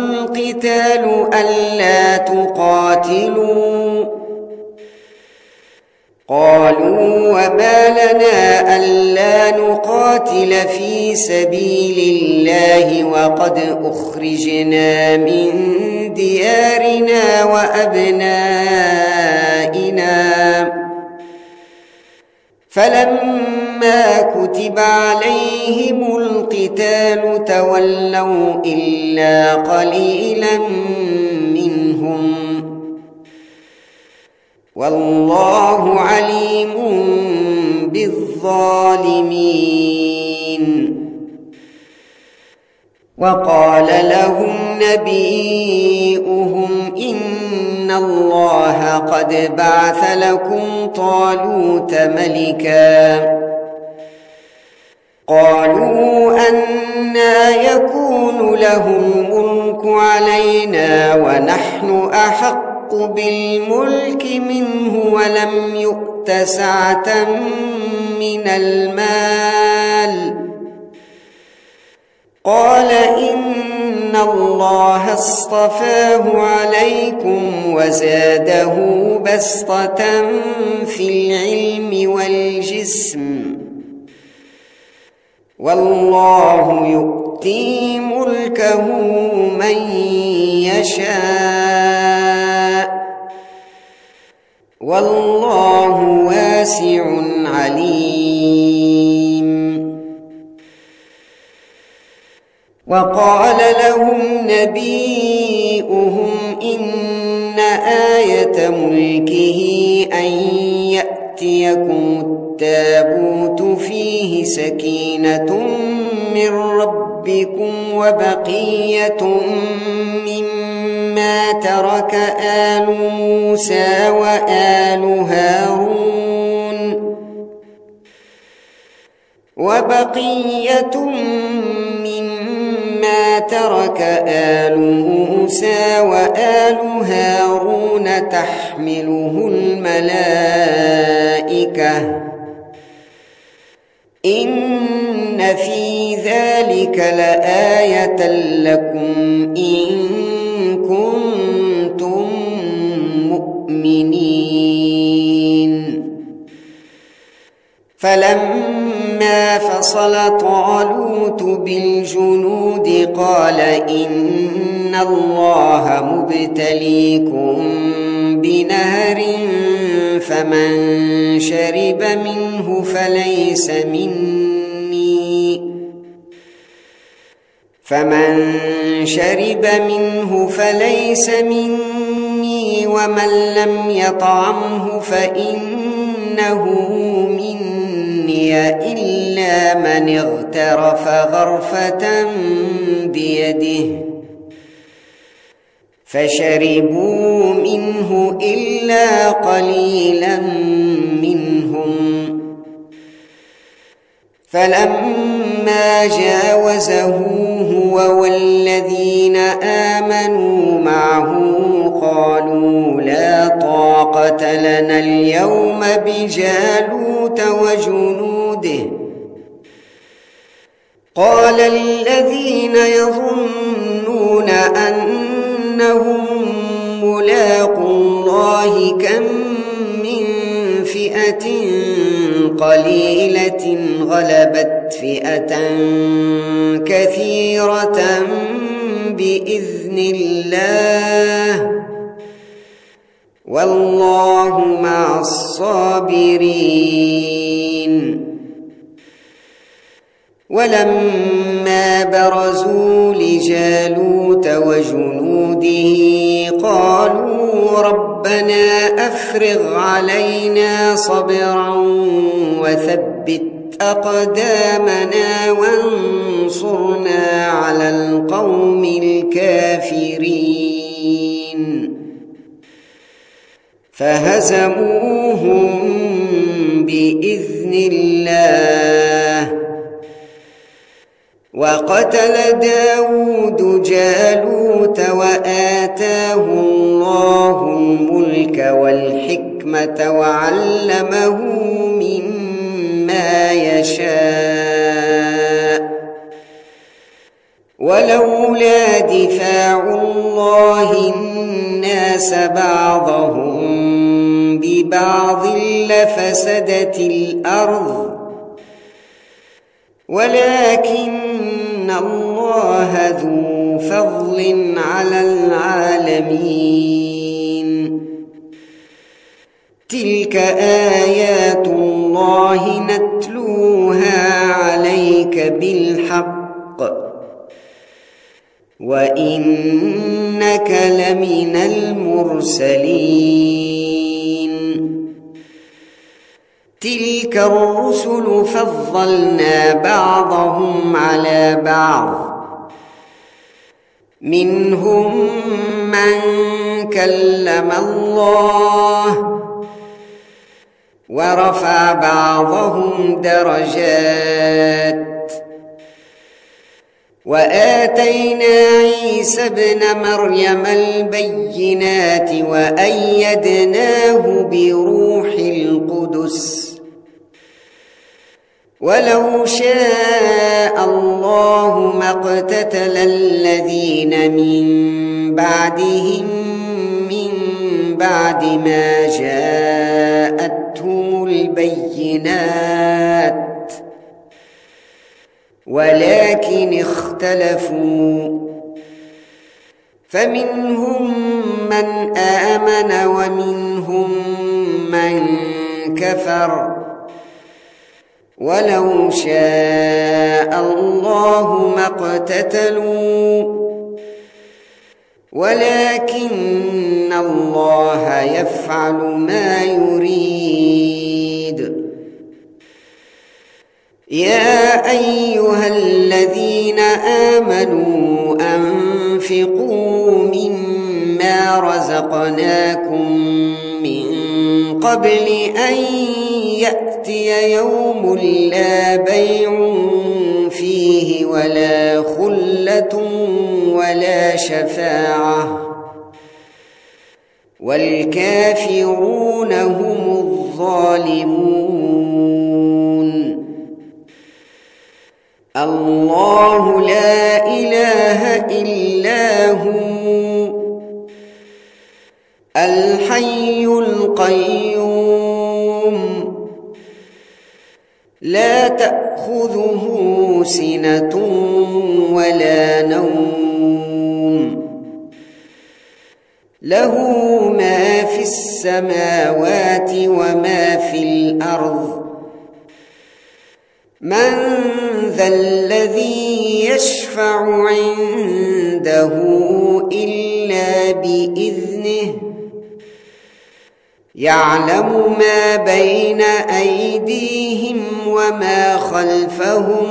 القتال ألا تقاتلوا قالوا وما لنا ألا نقاتل في سبيل الله وقد أخرجنا من ديارنا وأبنائنا فلما كتب عليهم القتال تولوا إلا قليلا منهم والله عليم بالظالمين. وقال لهم نبيؤهم إن الله قد بعث لكم طالوت ملكا قالوا أنى يكون له الملك علينا ونحن أحق بالملك منه ولم يؤت سعة من المال قال إن الله اصطفاه عليكم وزاده بسطة في العلم والجسم والله يؤتي ملكه من يشاء والله واسع عليم. وقال لهم نبيؤهم إن آية ملكه أن يأتيكم التابوت فيه سكينة من ربكم وبقية مما ترك آل موسى وآل هارون وبقية مما ترك آل موسى وآل هارون تحمله الملائكة إن في ذلك لآية لكم إن كنتم مؤمنين. فلما فصل طالوت بالجنود قال إن الله مبتليكم بنهر فمن شرب منه فليس مني فمن شرب منه فليس مني ومن لم يطعمه فإنه مني إلا من اغترف غرفة بيده فشربوا منه إلا قليلا منهم فلما جاوزه هو والذين آمنوا معه قالوا لا طاقة لنا اليوم بجالوت وجنوده قال الذين يظنون أنهم ملاقو الله كم من فئة قليلة غلبت فئة كثيرة بإذن الله والله مع الصابرين. ولما برزوا لجالوت وجنوده قالوا ربنا أفرغ علينا صبرا وثبت أقدامنا وانصرنا على القوم الكافرين فهزموهم بإذن الله. وقتل داود جالوت وآتاه الله الملك والحكمة وعلمه مما يشاء ولولا دفاع الله الناس بعضهم ببعض بعض لفسدت الأرض ولكن الله ذو فضل على العالمين. تلك آيات الله نتلوها عليك بالحق وإنك لمن المرسلين. تلك الرسل فضلنا بعضهم على بعض منهم من كلم الله ورفع بعضهم درجات وآتينا عيسى ابن مريم البينات وأيدناه بروح القدس ولو شاء الله ما اقتتل الذين من بعدهم من بعد ما جاءتهم البينات ولكن اختلفوا فمنهم من آمن ومنهم من كفر ولو شاء الله ما اقتتلوا ولكن الله يفعل ما يريد. يا أيها الذين آمنوا أنفقوا مما رزقناكم من قبل أن يأتي يوم لا بيع فيه ولا خلة ولا شفاعة والكافرون هم الظالمون. الله لا إله إلا هو الحي القيوم لا تأخذه سنة ولا نوم له ما في السماوات وما في الأرض. من ذا الذي يشفع عنده إلا بإذنه يعلم ما بين أيديهم وما خلفهم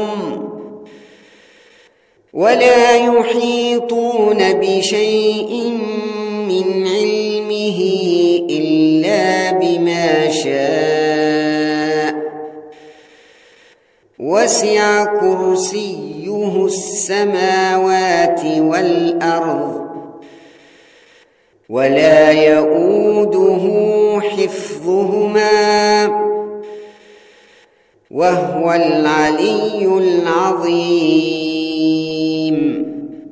ولا يحيطون بشيء من علمه إلا بما شاء وسع كرسيه السماوات والأرض ولا يؤوده حفظهما وهو العلي العظيم.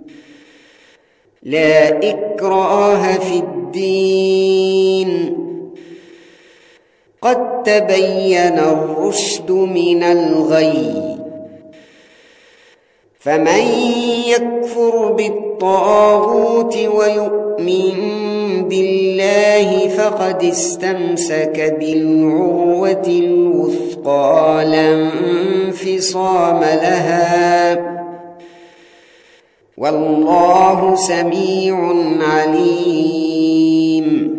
لا إكراه في الدين قد تبين الرشد من الغي فمن يكفر بالطاغوت ويؤمن بالله فقد استمسك بالعروة الوثقى لا انفصام لها والله سميع عليم.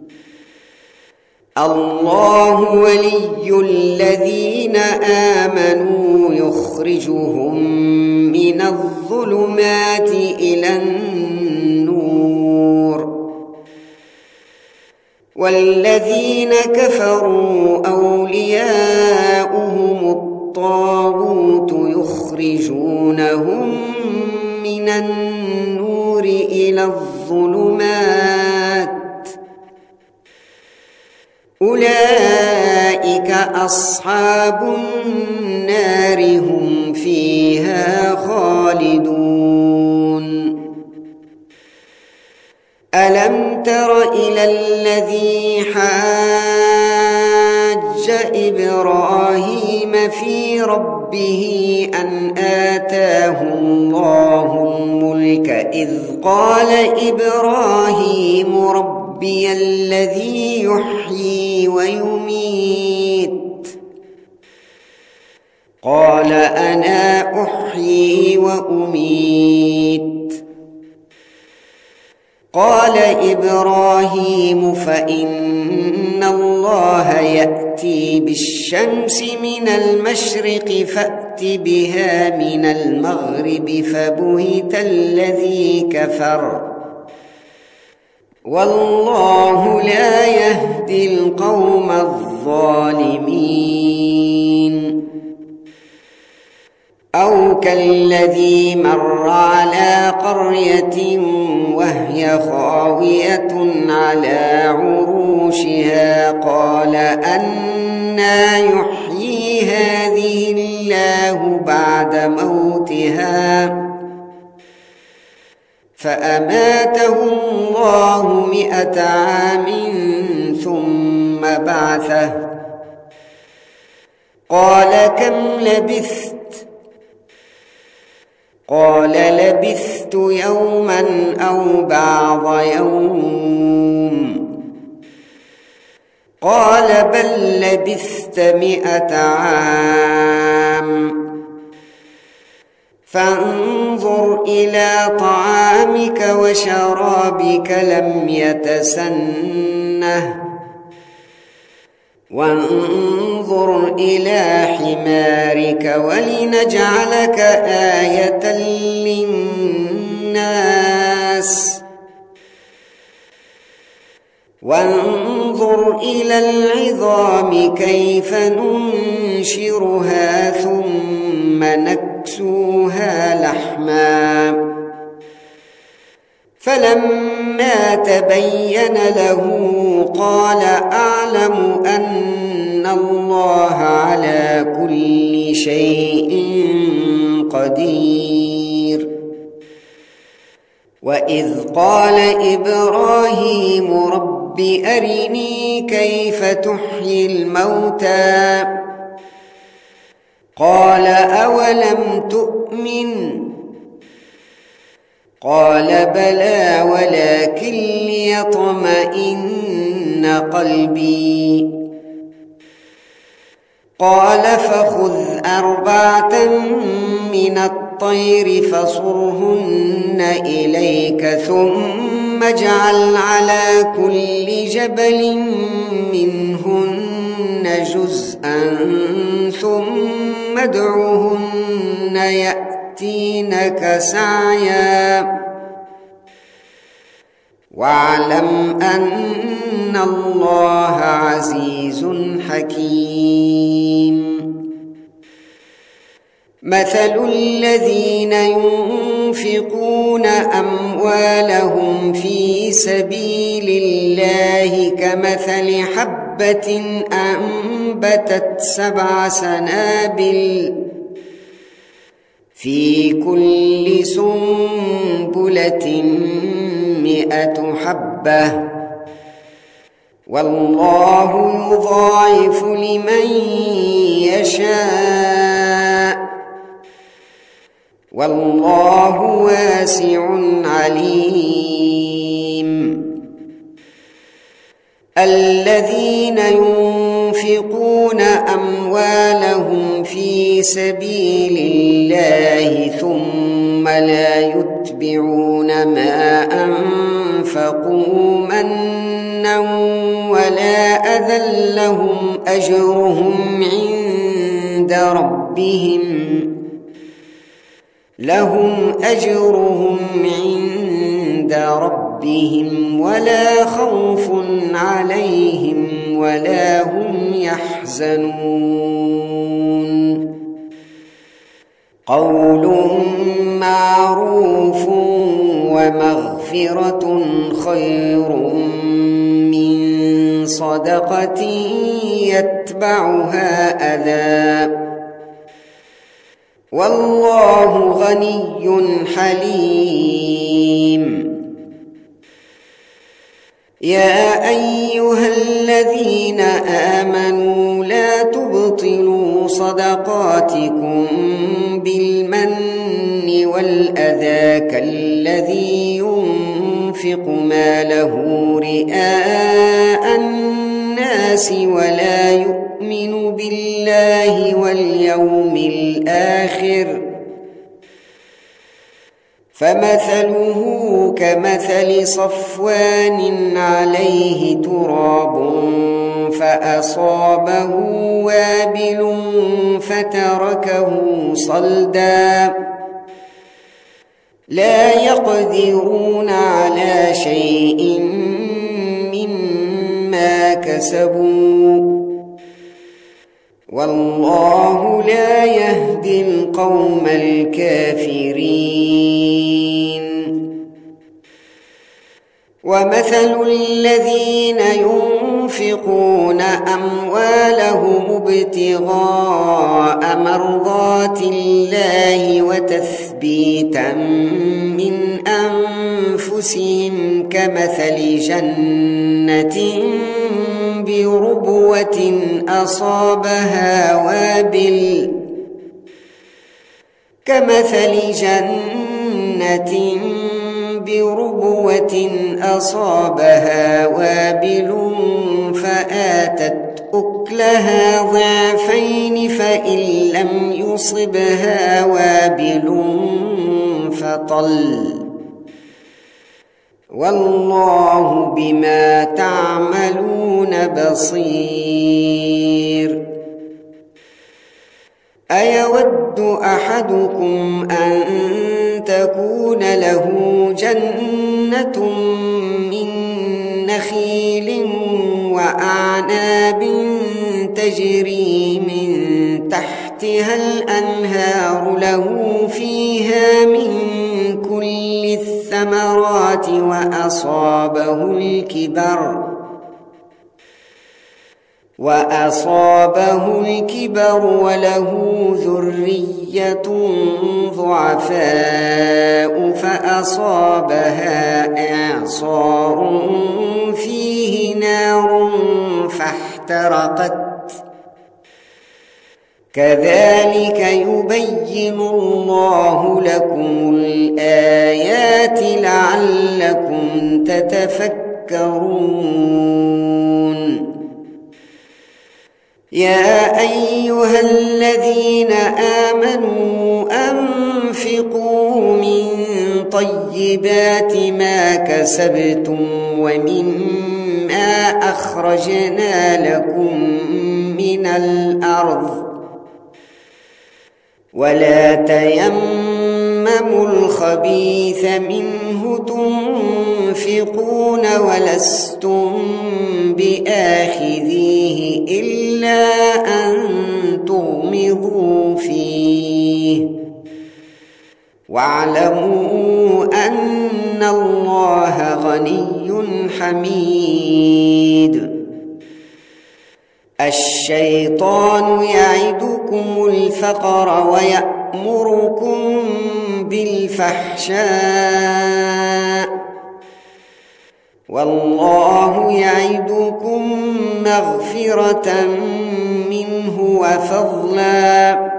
الله ولي الذين آمنوا يخرجهم من الظلمات إلى النور والذين كفروا أولياؤهم الطاغوت يخرجونهم من النور إلى الظلمات أولئك أصحاب النار هم فيها خالدون. ألم تر إلى الذي حاج إبراهيم في ربه أن آتاه الله الملك إذ قال إبراهيم ربي الذي يحيي ويميت قال أنا أحيي وأميت قال إبراهيم فإن الله يأتي بالشمس من المشرق فأت بها من المغرب فبهت الذي كفر والله لا يهدي القوم الظالمين أو كالذي مر على قرية وهي خاوية على عروشها قال أنى يحيي هذه الله بعد موتها فأماته الله مئة عام ثم بعثه قال كم لبثت قال لبثت يوما أو بعض يوم قال بل لبثت مئة عام فانظر إلى طعامك وشرابك لم يتسنه وانظر إلى حمارك ولنجعلك آية للناس وانظر إلى العظام كيف ننشرها ثم نكسوها لحما فلما تبين له قال أعلم أن الله على كل شيء قدير وإذ قال إبراهيم رب أرني كيف تحيي الموتى قال أولم تؤمن قال بلى ولكن ليطمئن قلبي قال فخذ أربعة من الطير فصرهن إليك ثم اجعل على كل جبل منهن جزءا ثم ادعهن يأتينك سعيا واعلم أن الله عزيز حكيم مثل الذين ينفقون أموالهم في سبيل الله كمثل حبة أنبتت سبع سنابل في كل سنبلة مئة حبة والله يضاعف لمن يشاء والله واسع عليم الذين ينفقون أموالهم في سبيل الله ثم لا يتبعون ما أنفقوا منا ولا أذى لهم أجرهم عند ربهم لهم أجرهم عند ربهم ولا خوف عليهم ولا هم يحزنون قول معروف ومغفرة خير من صدقة يتبعها أذى والله غني حليم يا أيها الذين آمنوا لا تبطلوا صدقاتكم بالمن والأذى كالذي ينفق ماله رئاء الناس ولا يؤمن بالله واليوم الآخر فمثله كمثل صفوان عليه تراب فأصابه وابل فتركه صلدا لا يقدرون على شيء مما كسبوا والله لا يهدي القوم الكافرين. ومثل الذين ينفقون أموالهم ابتغاء مرضات الله وتثبيتا من أنفسهم كمثل جنة بربوة أصابها وابل كمثل جنة بربوة أصابها وابل فآتت أكلها ضعفين فإن لم يصبها وابل فطل والله بما تعملون بصير. أيود أحدكم أن تكون له جنة من نخيل وأعناب تجري من تحتها الأنهار له فيها من كل الثمرات وأصابه الكبر وأصابه الكبر وله ذرية ضعفاء فأصابها إعصار فيه نار فاحترقت كذلك يبين الله لكم الآيات لعلكم تتفكرون. يا أيها الذين آمنوا أنفقوا من طيبات ما كسبتم ومما أخرجنا لكم من الأرض ولا تيمموا الخبيث منه تنفقون ولستم بآخذيه إلا أن تغمضوا فيه واعلموا أن الله غني حميد. الشيطان يعدكم الفقر ويأمركم بالفحشاء والله يعدكم مغفرة منه وفضلا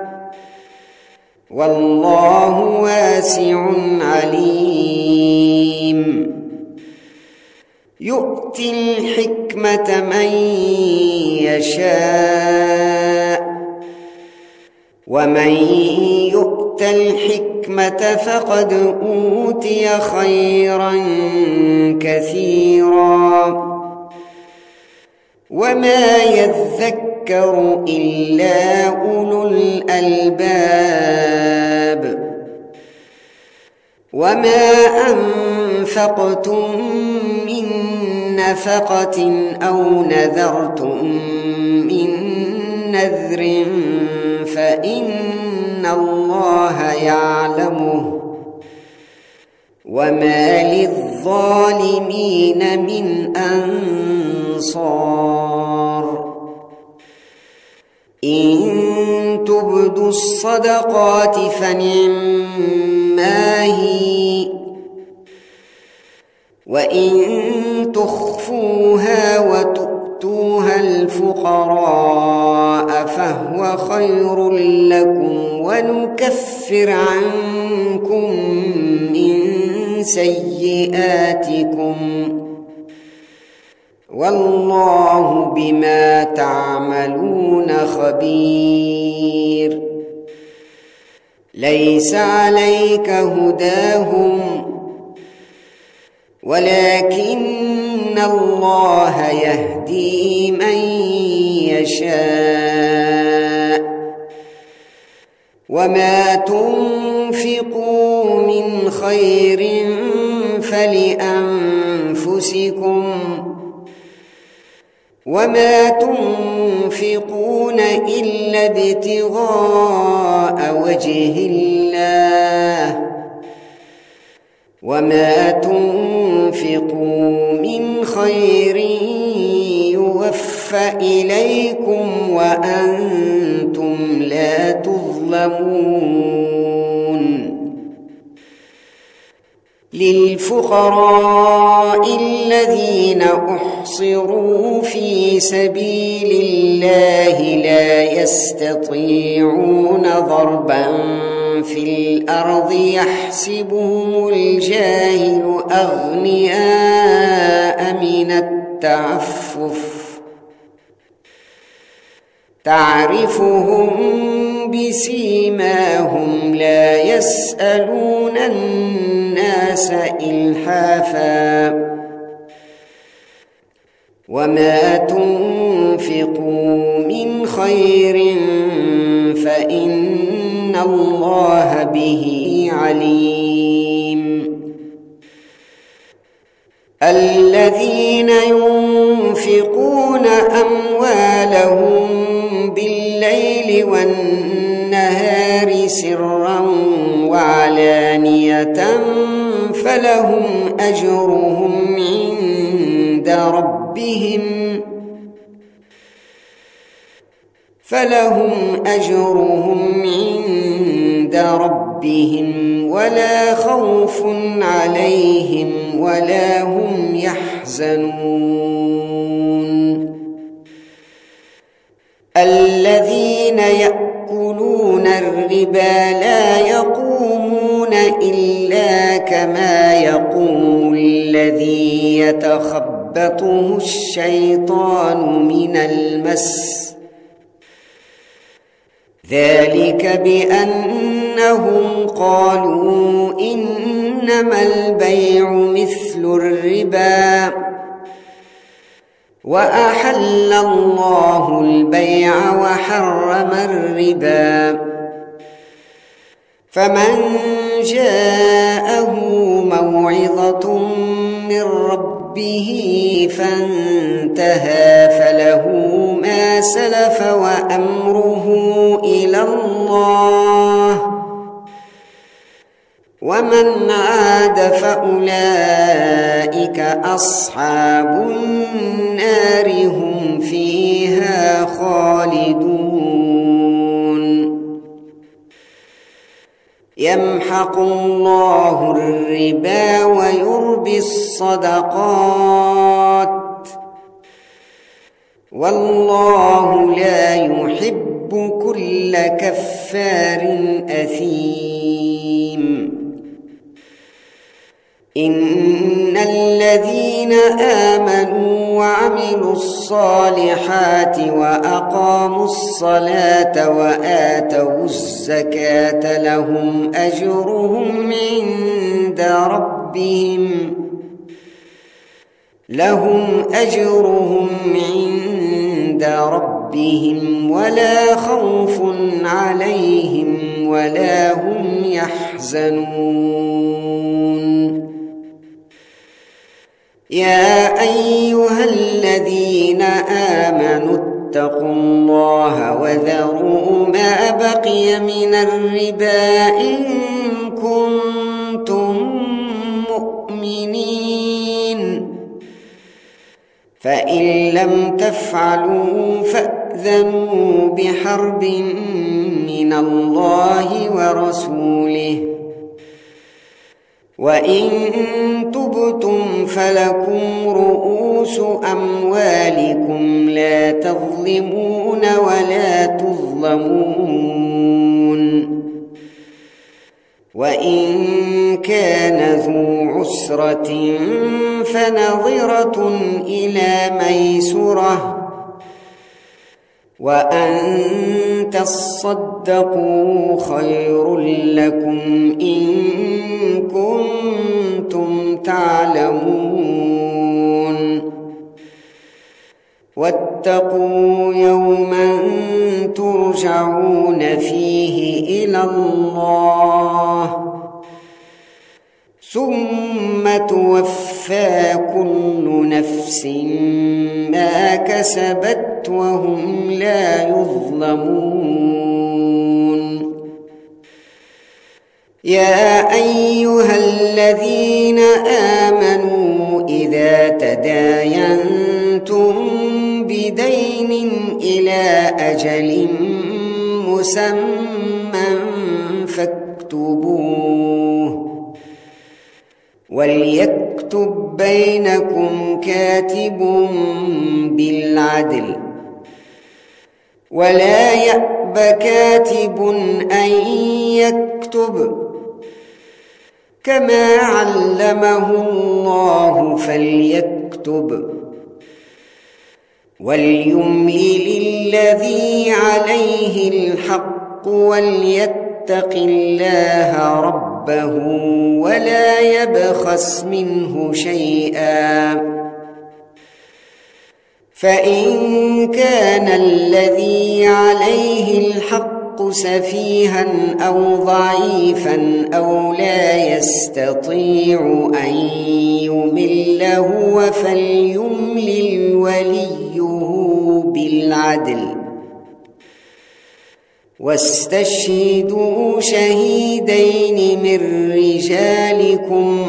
والله واسع عليم. يؤتي الحكمة من يشاء ومن يؤت الحكمة فقد أوتي خيرا كثيرا وما يذكر إلا أولو الألباب. وما أنفقتم من نفقة أو نذرتم من نذر فإن الله يعلمه وما للظالمين من أنصار. إن تبدوا الصدقات فنعما هي وإن تخفوها وتؤتوها الفقراء فهو خير لكم ونكفر عنكم من سيئاتكم والله بما تعملون خبير. ليس عليك هداهم ولكن الله يهدي من يشاء وما تنفقوا من خير فلأنفسكم وما تنفقون إلا ابتغاء وجه الله وما تنفقوا من خير يوفى إليكم وأنتم لا تظلمون. للفقراء الذين أحصروا في سبيل الله لا يستطيعون ضربا في الأرض يحسبهم الجاهل أغنياء من التعفف تعرفهم بسيماهم لا يسألون الناس إلحافا وما تنفقوا من خير فإن الله به عليم. الذين ينفقون أموالهم بالليل والنهار سرا وعلانية فلهم أجرهم عند ربهم فلهم أجرهم عند ربهم ولا خوف عليهم ولا هم يحزنون. الذين يأكلون الربا لا يقومون إلا كما يقوم الذي يتخبطه الشيطان من المس ذلك بأنهم قالوا إنما البيع مثل الربا وأحل الله البيع وحرم الربا فمن جاءه موعظة من ربه فانتهى فله ما سلف وأمره إلى الله ومن عاد فأولئك أصحاب النار هم فيها خالدون. يمحق الله الربا ويربي الصدقات والله لا يحب كل كفار أثيم. إن الذين آمنوا وعملوا الصالحات وأقاموا الصلاة وآتوا الزكاة لهم أجرهم عند ربهم لهم أجرهم عند ربهم ولا خوف عليهم ولا هم يحزنون. يا أيها الذين آمنوا اتقوا الله وذروا ما بقي من الربا إن كنتم مؤمنين فإن لم تفعلوا فأذنوا بحرب من الله ورسوله وإن تبتم فلكم رؤوس أموالكم لا تظلمون ولا تظلمون. وإن كان ذو عسرة فنظرة إلى ميسرة وأن تصدقوا خير لكم إن كنتم تعلمون. واتقوا يوما ترجعون فيه إلى الله ثم توفى كل نفس ما كسبت وهم لا يظلمون. يا أيها الذين آمنوا إذا تداينتم بدين إلى أجل مسمى فاكتبوه وليكتب بينكم كاتب بالعدل ولا يأب كاتب أن يكتب كما علمه الله فليكتب وليملل الذي عليه الحق وليتق الله ربه ولا يبخس منه شيئا. فإن كان الذي عليه الحق سفيها أو ضعيفا أو لا يستطيع أن يمل هو فليملل وليه بالعدل واستشهدوا شهيدين من رجالكم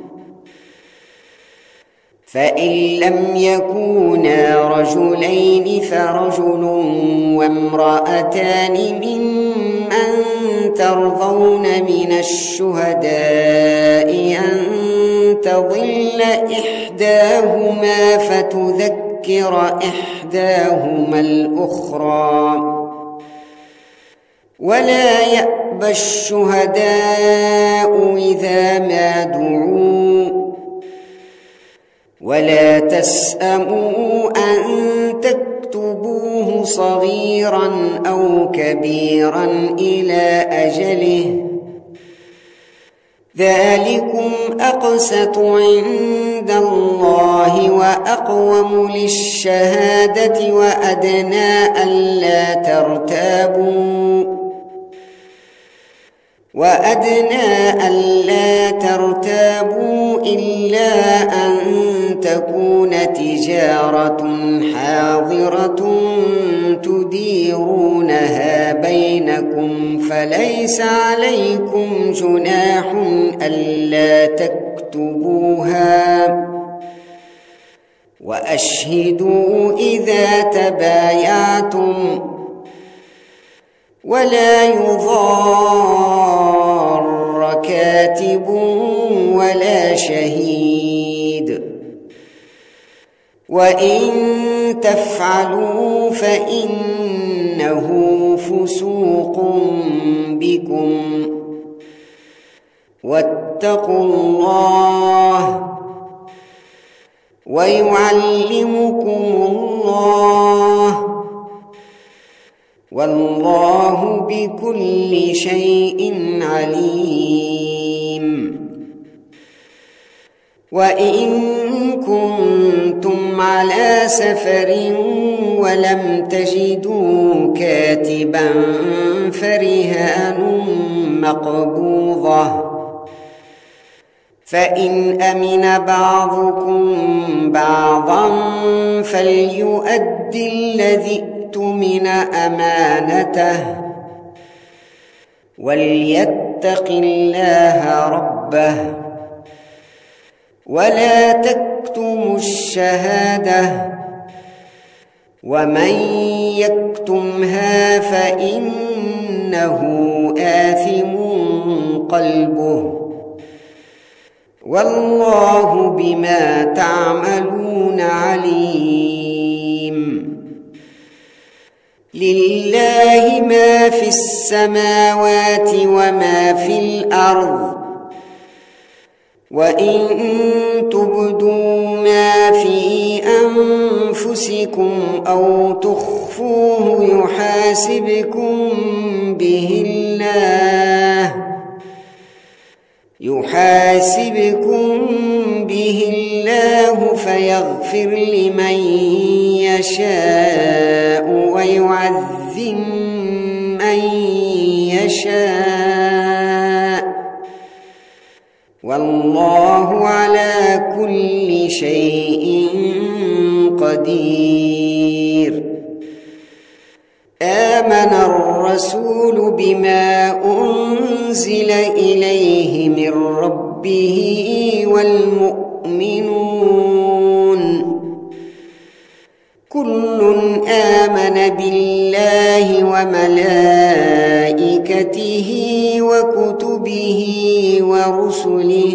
فإن لم يكونا رجلين فرجل وامرأتان ممن ترضون من الشهداء أن تضل إحداهما فتذكر إحداهما الأخرى ولا يأبى الشهداء إذا ما دعوا ولا تسأموا أن تكتبوه صغيرا أو كبيرا إلى أجله ذلكم أقسط عند الله وأقوم للشهادة وأدنى ألا ترتابوا وأدنى ألا ترتابوا إلا أن تكون تجارة حاضرة تديرونها بينكم فليس عليكم جناح ألا تكتبوها وأشهدوا إذا تبايعتم ولا يضار كاتب ولا شهيد وإن تفعلوا فإنه فسوق بكم واتقوا الله ويعلمكم الله والله بكل شيء عليم. وإن كنتم على سفر ولم تجدوا كاتبا فرهان مقبوضة فإن أمن بعضكم بعضا فليؤدي الذي اؤتمن أمانته وليتق الله ربه ولا تكتموا الشهادة ومن يكتمها فإنه آثم قلبه والله بما تعملون عليم. لله ما في السماوات وما في الأرض، وإن تبدوا ما في أنفسكم أو تخفوه يحاسبكم به الله يحاسبكم به الله فيغفر لمن يشاء ويعذب من يشاء، والله على كل شيء قدير. آمن الرسول بما أنزل إليه من ربه والمؤمنون كل آمن بالله وملائكته وكتبه ورسله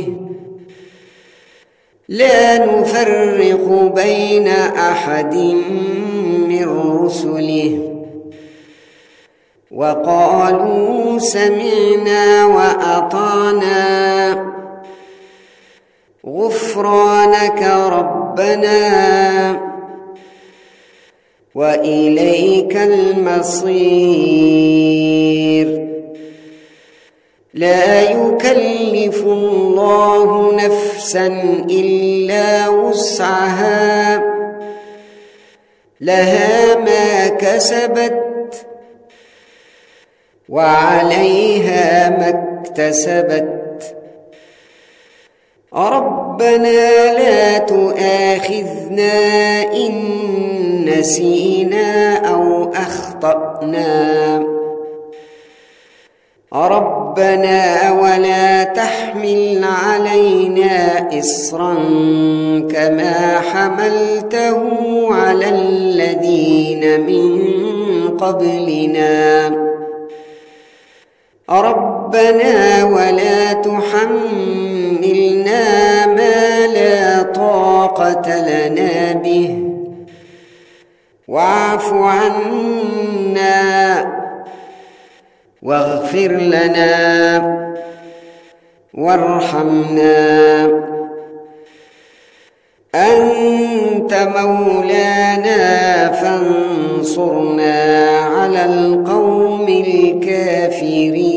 لا نفرق بين أحد من رسله، وقالوا سمعنا وأطعنا غفرانك ربنا وإليك المصير. لا يكلف الله نفسا إلا وسعها، لها ما كسبت وعليها ما اكتسبت. ربنا لا تؤاخذنا إن نسينا أو أخطأنا، ربنا ولا تحمل علينا إصرا كما حملته على الذين من قبلنا، ربنا ولا تحملنا ما لا طاقة لنا به، واعف عنا واغفر لنا وارحمنا، أنت مولانا فانصرنا على القوم الكافرين.